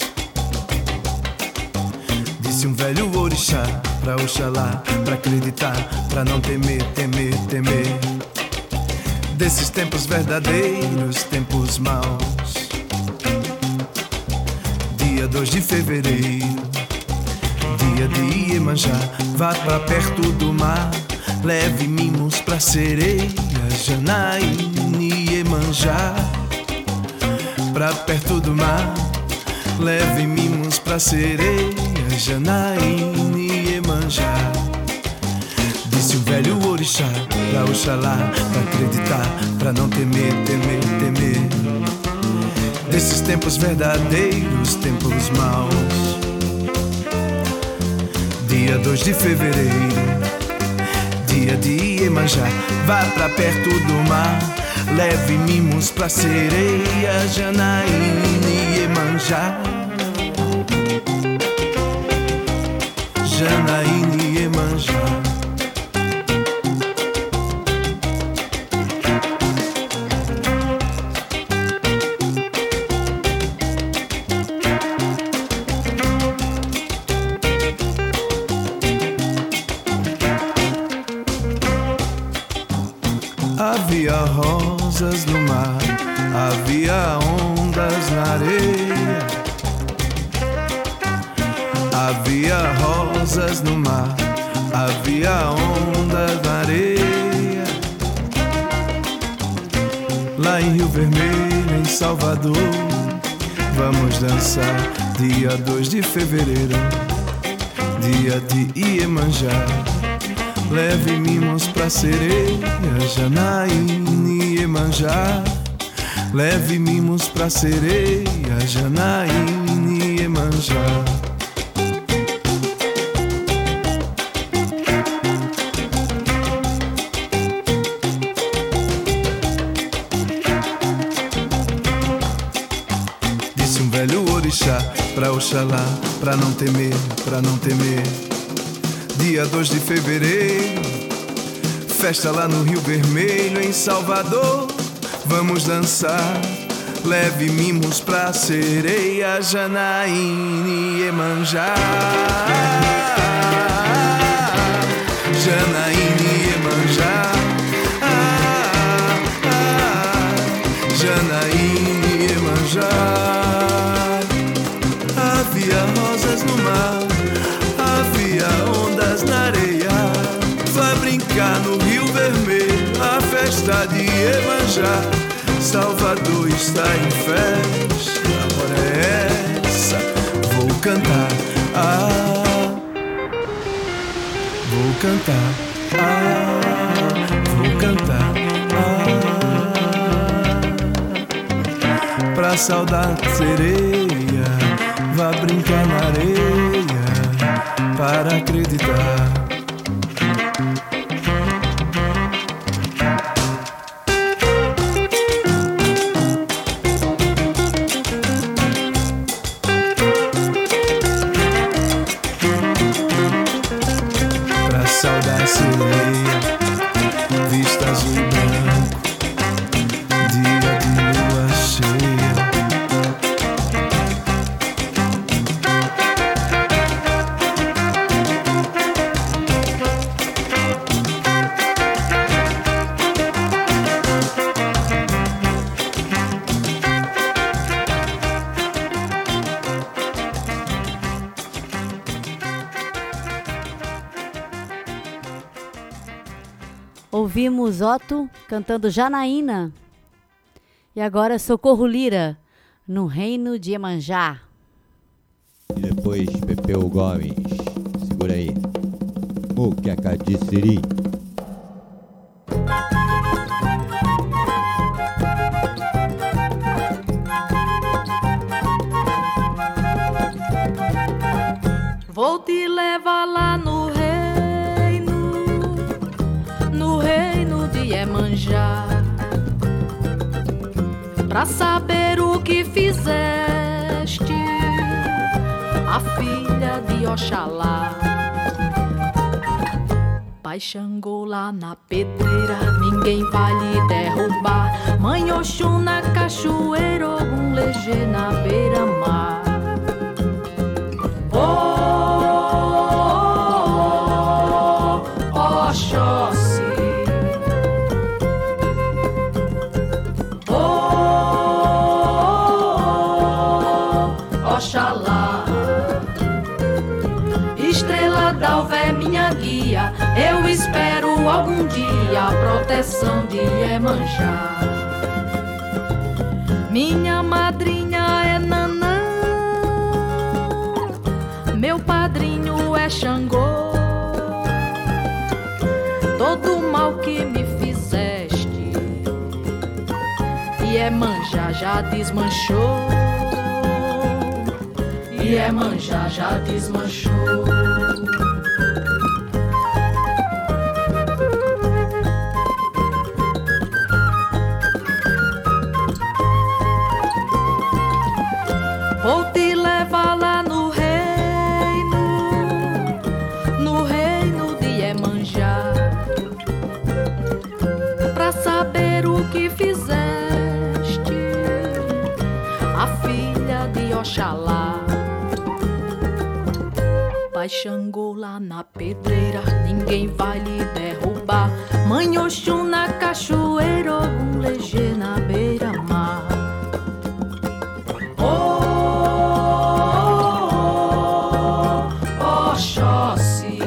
Disse um velho orixá pra Oxalá, pra acreditar, pra não temer, temer, temer desses tempos verdadeiros, tempos maus. Dia 2 de fevereiro, dia de Iemanjá, vá pra perto do mar, leve mimos pra sereia, Janaína e Iemanjá. Pra perto do mar, leve mimos pra sereia, Janaína e Iemanjá. Disse o velho orixá pra Oxalá, pra acreditar, pra não temer, temer, temer desses tempos verdadeiros, tempos maus. Dia 2 de fevereiro, dia de Iemanjá, vá pra perto do mar, leve mimos pra sereia, Janaína e Iemanjá. Janaína e Iemanjá. Havia rosas no mar, havia ondas na areia. Havia rosas no mar, havia ondas na areia. Lá em Rio Vermelho, em Salvador, vamos dançar dia 2 de fevereiro, dia de Iemanjá. Leve mimos pra sereia, Janaína e Iemanjá. Leve mimos pra sereia, Janaína e Iemanjá. Disse um velho orixá pra Oxalá, pra não temer, pra não temer. Dia 2 de fevereiro, festa lá no Rio Vermelho, em Salvador, vamos dançar. Leve mimos pra sereia, Janaína e Iemanjá. Janaína e Iemanjá. Janaína e Iemanjá. Havia rosas no mar, havia ondas na areia. Vai brincar no Rio Vermelho, a festa de Iemanjá. Salvador está em festa, a hora é essa. Vou cantar, vou cantar, vou cantar, pra saudar sereia. Vá brincar na areia, para acreditar. Pra saudar sereia, vista azul e branco, dia de lua cheia. Ouvimos Otto cantando Janaína. E agora Socorro Lira, No Reino de Iemanjá. E depois Pepeu Gomes. Segura aí. Muqueca de Siri. Vou te levar lá no reino de Iemanjá, pra saber o que fizeste, a filha de Oxalá. Pai Xangô lá na pedreira, ninguém vai lhe derrubar. Mãe Oxum na cachoeira, Ogum Lejê na beira-mar. Oxóssi, Oxalá, estrela d'alva é minha guia, eu espero algum dia a proteção de Iemanjá. Minha madrinha é Nanã, meu padrinho é Xangô. Todo mal que me fizeste, Iemanjá já desmanchou. Iemanjá já desmanchou. Vou te levar lá no reino de Iemanjá, pra saber o que fizeste, a filha de Oxalá. Pai Xangô lá na pedreira, ninguém vai lhe derrubar. Mãe Oxum na cachoeira, Ogum Lejê na beira-mar. Oxóssi,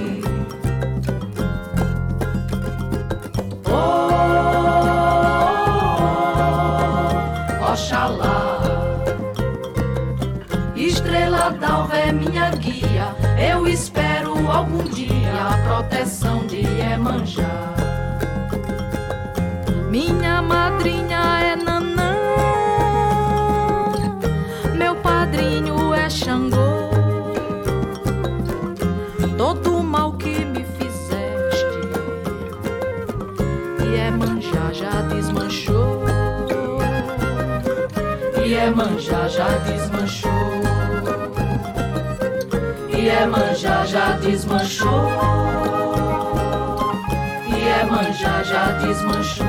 Oxalá, estrela d'alva é minha guia, eu espero algum dia a proteção de Iemanjá. Minha madrinha é Nanã, meu padrinho é Xangô. Todo mal que me fizeste, Iemanjá já desmanchou. Iemanjá já desmanchou. Iemanjá já desmanchou. Iemanjá já desmanchou.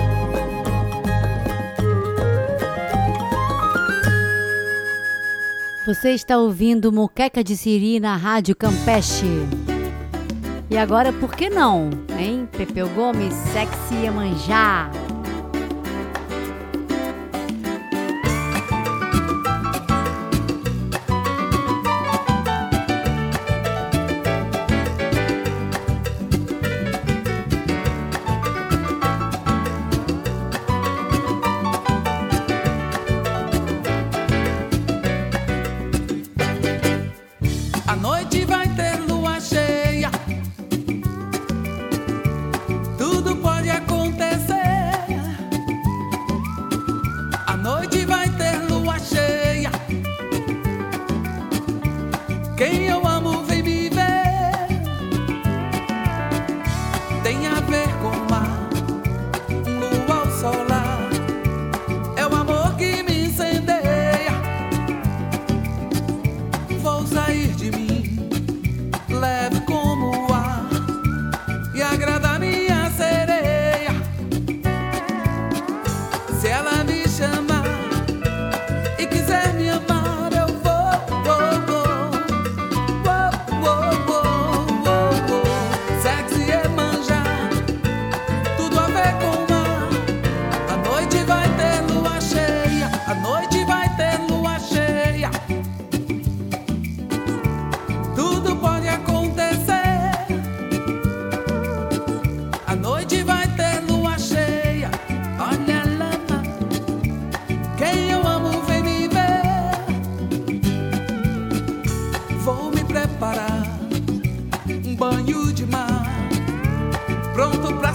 Você está ouvindo Muqueca de Siri na Rádio Campeche. E agora, por que não, hein? Pepeu Gomes, Sexy Iemanjá. Tudo pode acontecer.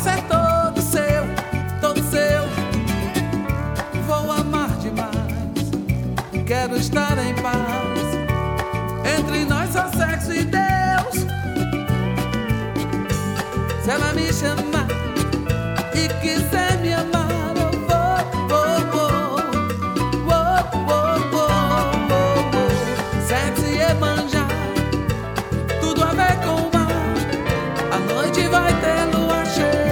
ser todo seu, todo seu. Vou amar demais, quero estar em paz. Entre nós só sexo e Deus. Se ela me chamar e quiser me amar, eu vou. Sexo e Iemanjá, tudo a ver com o mar. A noite vai ter lua cheia.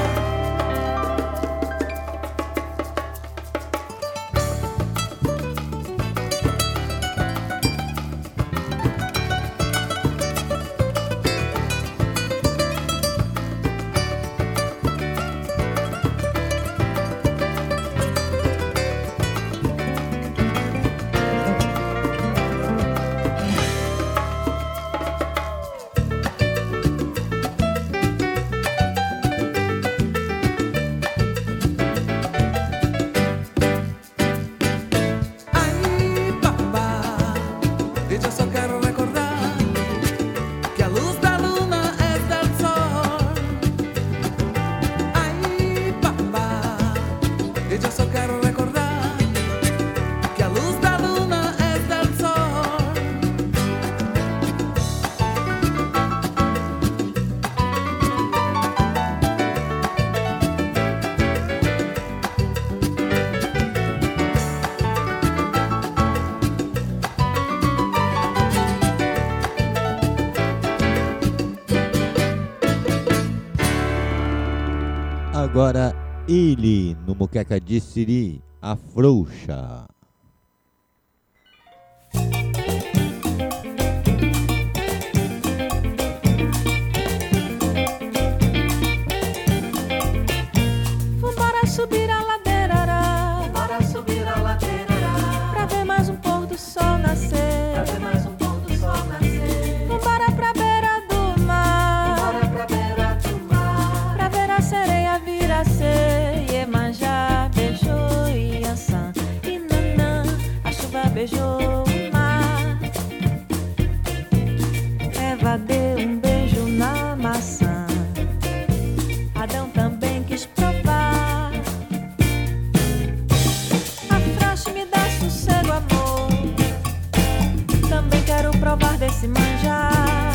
Agora ele, no Muqueca de Siri, a Frouxa. Vambora subir a ladeira, bora subir a ladeira, pra ver mais um pôr do sol nascer, pra ver mais um pôr do sol nascer. Vambora pra beira do mar, bora pra beira do mar, pra ver a sereia vir a ser. Iemanjá beijou Iansã e Nanã, a chuva beijou o mar. Eva deu um beijo na maçã, Adão também quis provar. Afrouxe, me dá sossego, amor, também quero provar desse manjar.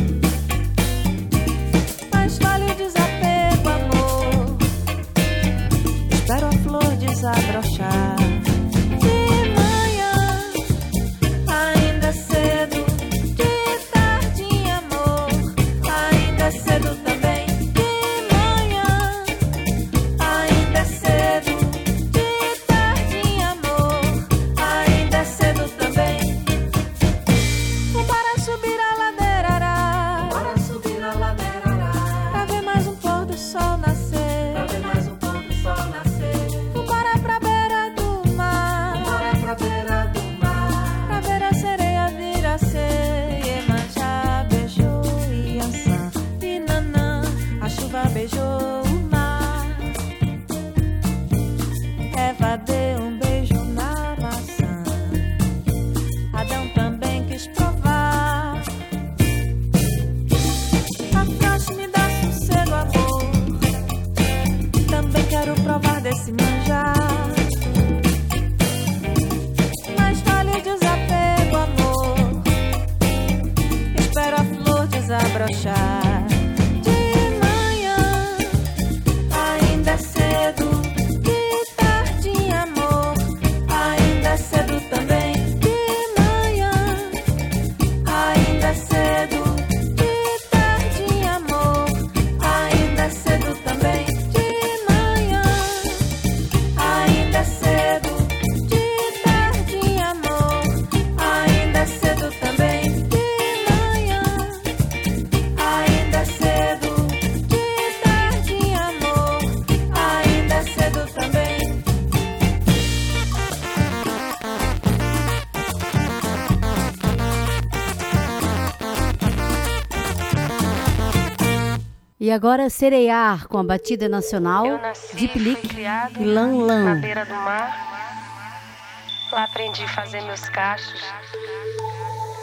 Mas vale o desapego, amor, espero a flor desabrochar. De manhã, ainda cedo, de tardinha, amor, ainda cedo também. De manhã, ainda cedo, de tardinha, amor, ainda cedo também. Bora subir a ladeira, bora subir a ladeira, pra ver mais um pôr do sol nascer, pra ver mais um pôr do sol nascer. Bora pra beira do mar, bora pra beira do mar, pra ver a sereia vir a ser. Iemanjá beijou Iansã e Nanã, a chuva beijou o mar. Eva deu um beijo na maçã, Adão também quis provar. Afrouxe, me dá sossego, amor, também quero provar desse manjar. Mas vale o desapego, amor, espero a flor desabrochar. De manhã, ainda cedo, de tardinha, amor, ainda cedo também. De manhã, ainda cedo, de tardinha, amor, ainda cedo também. De manhã, ainda cedo, de tardinha, amor, ainda cedo também. De manhã, ainda cedo, de tardinha, amor, ainda cedo também. E agora Sereiar com a batida nacional de Pilique e Lan Na Lan. beira do mar, lá aprendi a fazer meus cachos.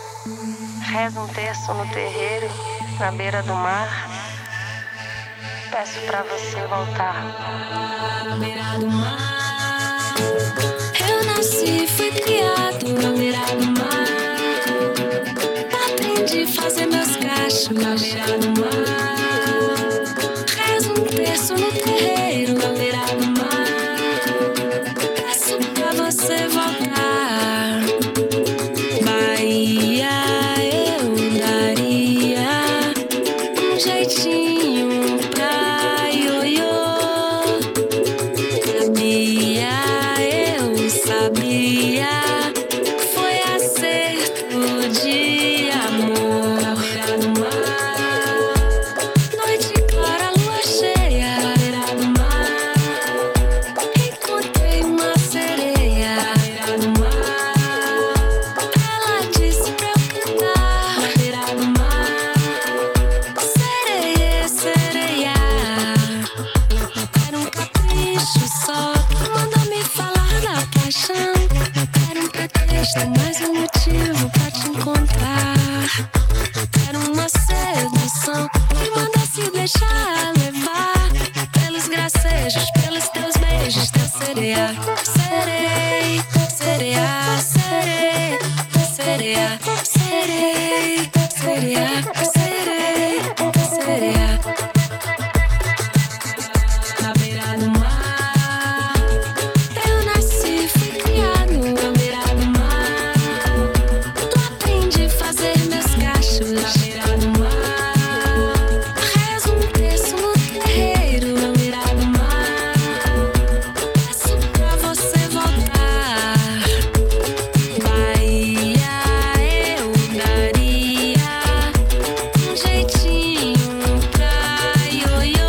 Rezo um terço no terreiro, na beira do mar. peço pra você voltar. Na beira do mar, eu nasci, fui criado na beira do mar. Aprendi a fazer meus cachos na beira do mar. Rezo um terço no terreiro na beira do mar. Peço pra você voltar. Bahia, eu daria um jeitinho pra ioiô. Sabia, foi acerto de amor. Na beira do mar, noite clara, lua cheia. Na beira do mar, encontrei uma sereia. Na beira do mar, ela disse pra eu cantar. Na beira do mar, sereia, sereia. Era um capricho só, mandou me falar da paixão. Era um pretexto, mais um motivo pra te encontrar. Era uma sedução que mandou se deixar levar pelos gracejos, pelos teus beijos, teu sereia. Serei, sereia, serei, sereia, serei, sereia, serei, sereia. Na beira do mar, eu nasci, fui criado na beira do mar. Tu aprendi a fazer meus cachos na beira do mar. Rezo um terço no terreiro na beira do mar. Peço pra você voltar. Bahia, eu daria um jeitinho pra ioiô.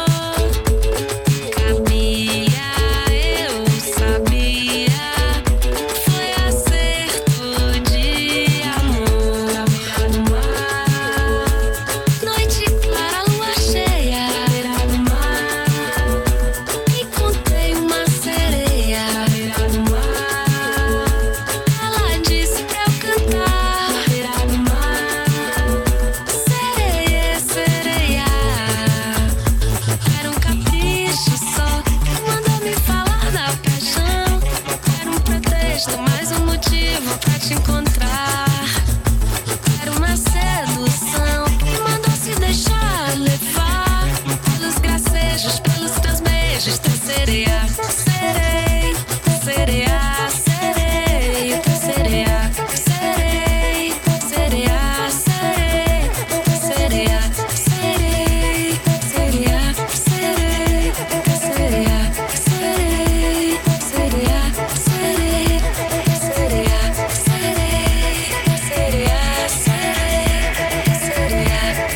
Cabia, eu sabia, foi acerto de amor. Na beira do mar, noite clara, lua cheia. Na beira do mar, encontrei uma sereia. Na beira do mar, ela disse pra eu cantar. Na beira do mar, sereia, sereia. Era um capricho só, mandou me falar da paixão. Era um pretexto, mais um motivo pra te encontrar. Era uma sedução que mandou se deixar levar pelos gracejos, pelos teus beijos, teu sereia. Serei, sereia, serei, sereia, serei, sereia, serei, sereia, serei, sereia, serei, sereia, serei, sereia, serei, sereia, serei, sereia, serei, sereia,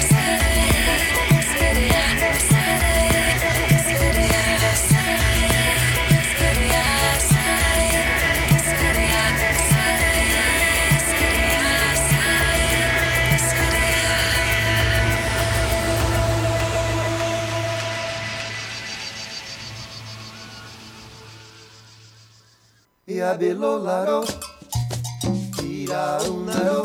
Yabelolaro, Iraunaro,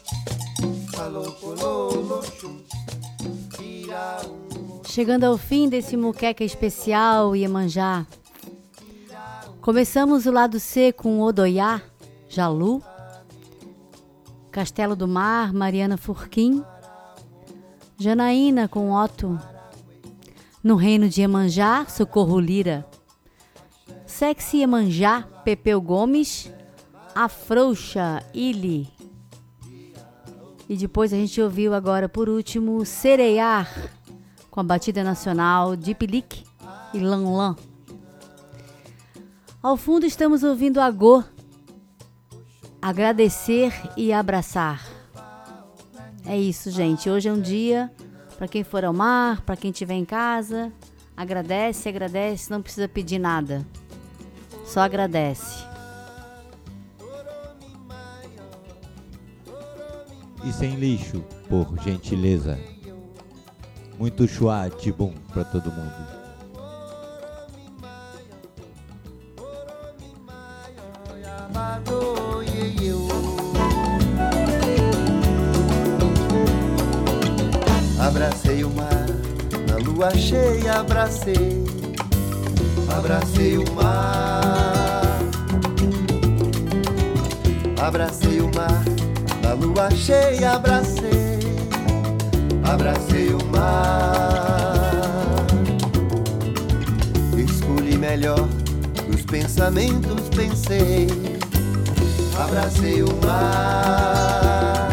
Alocololoxum, Iraun. Chegando ao fim desse muqueca especial Iemanjá. Começamos o lado C com Odoiá, Jalu, Castelo do Mar, Mariana Furquim, Janaína com Otto, no reino de Iemanjá, Socorro Lira, Sexy Iemanjá, Pepeu Gomes, Afrouxa, Ili. E depois a gente ouviu agora, por último, Sereiar, com a batida nacional de Pilique e Lanlan. Ao fundo estamos ouvindo Agô, Agradecer e Abraçar. É isso, gente. Hoje é um dia para quem for ao mar, para quem estiver em casa. Agradece, agradece, não precisa pedir nada. Só agradece. E sem lixo, por gentileza. Muito chuá, tibum pra todo mundo. Abracei o mar na lua lua cheia abracei, abracei o mar, abracei o mar, na lua cheia abracei, abracei o mar. Escolhi melhor, dos pensamentos pensei, abracei o mar.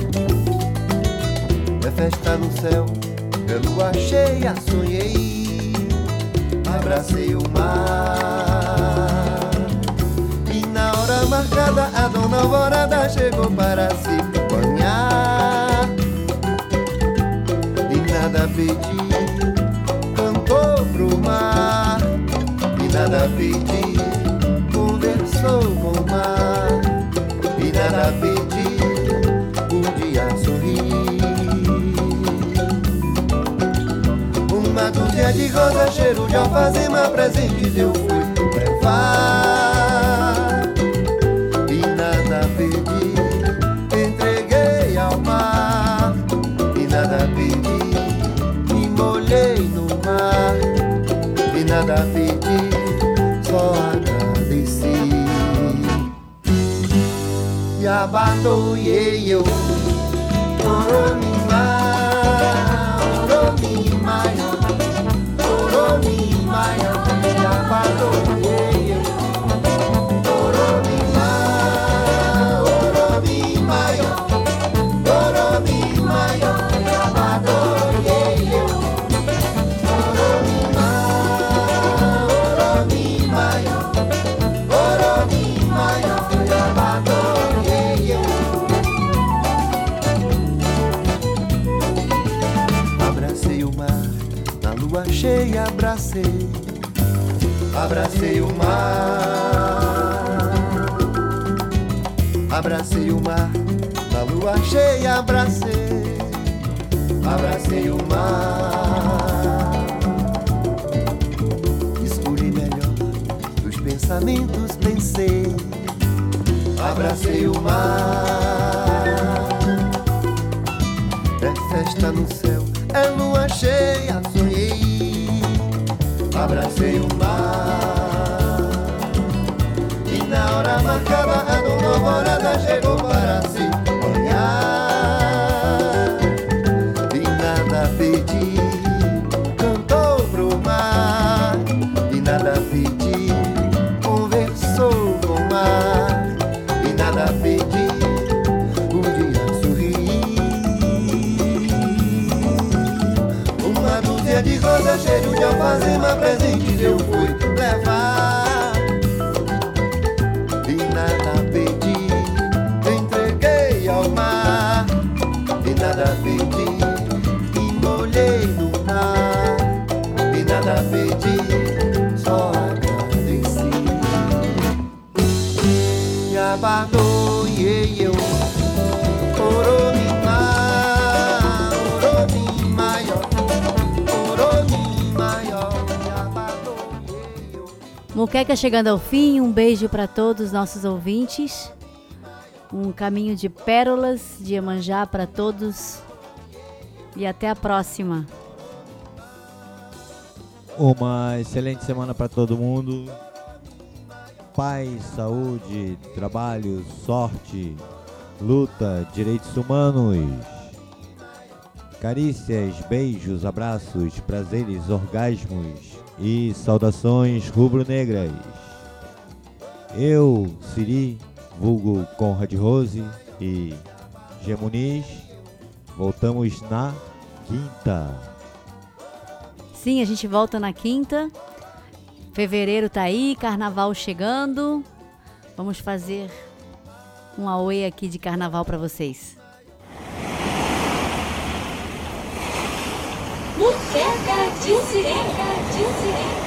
É festa no céu, é lua cheia, sonhei, abracei o mar. E na hora marcada a dona Alvorada chegou para se banhar. E nada pedi, cantou pro mar. E nada pedi, conversou com o mar. E nada pedi, podia sorrir. Uma dúzia de rosa, cheiro de alfazema, presentes eu fui levar. E nada pedi, entreguei ao mar. E nada pedi, me molhei no mar. E nada pedi, só agradeci. Yabato yeyo, oromima, oromima, oromima, yabato yeyo, oromima, oromima, oromima, yabato yeyo, oromima, oromima, oromima, yabato. Abracei o mar, na lua cheia abracei, abracei o mar. Abracei o mar, na lua cheia abracei, abracei o mar. Escolhi melhor, dos pensamentos pensei, abracei o mar. É festa no céu, é lua cheia, sonhei, abracei o mar. E na hora marcada a dona Alvorada chegou para se banhar. E nada pedi, cantou pro mar. E nada pedi, conversou com o mar. E nada pedi, podia sorrir. Uma dúzia de rosas, cheiro de alfazema, presentes eu fui levar. E nada pedi, entreguei ao mar. E nada pedi, me molhei no mar. E nada pedi, só agradeci. Yabato yeyo, oromima, oromima yo, oromima yo, yabato yeyo. Muqueca chegando ao fim, um beijo para todos os nossos ouvintes. Um caminho de pérolas de Iemanjá para todos. E até a próxima. Uma excelente semana para todo mundo. Paz, saúde, trabalho, sorte, luta, direitos humanos. Carícias, beijos, abraços, prazeres, orgasmos e saudações rubro-negras. Eu, Siri, vulgo Conrad Rose e Gemunis, voltamos na quinta. Sim, a gente volta na quinta. Fevereiro tá aí, carnaval chegando. Vamos fazer um auê aqui de carnaval para vocês. Muqueca de Sirene.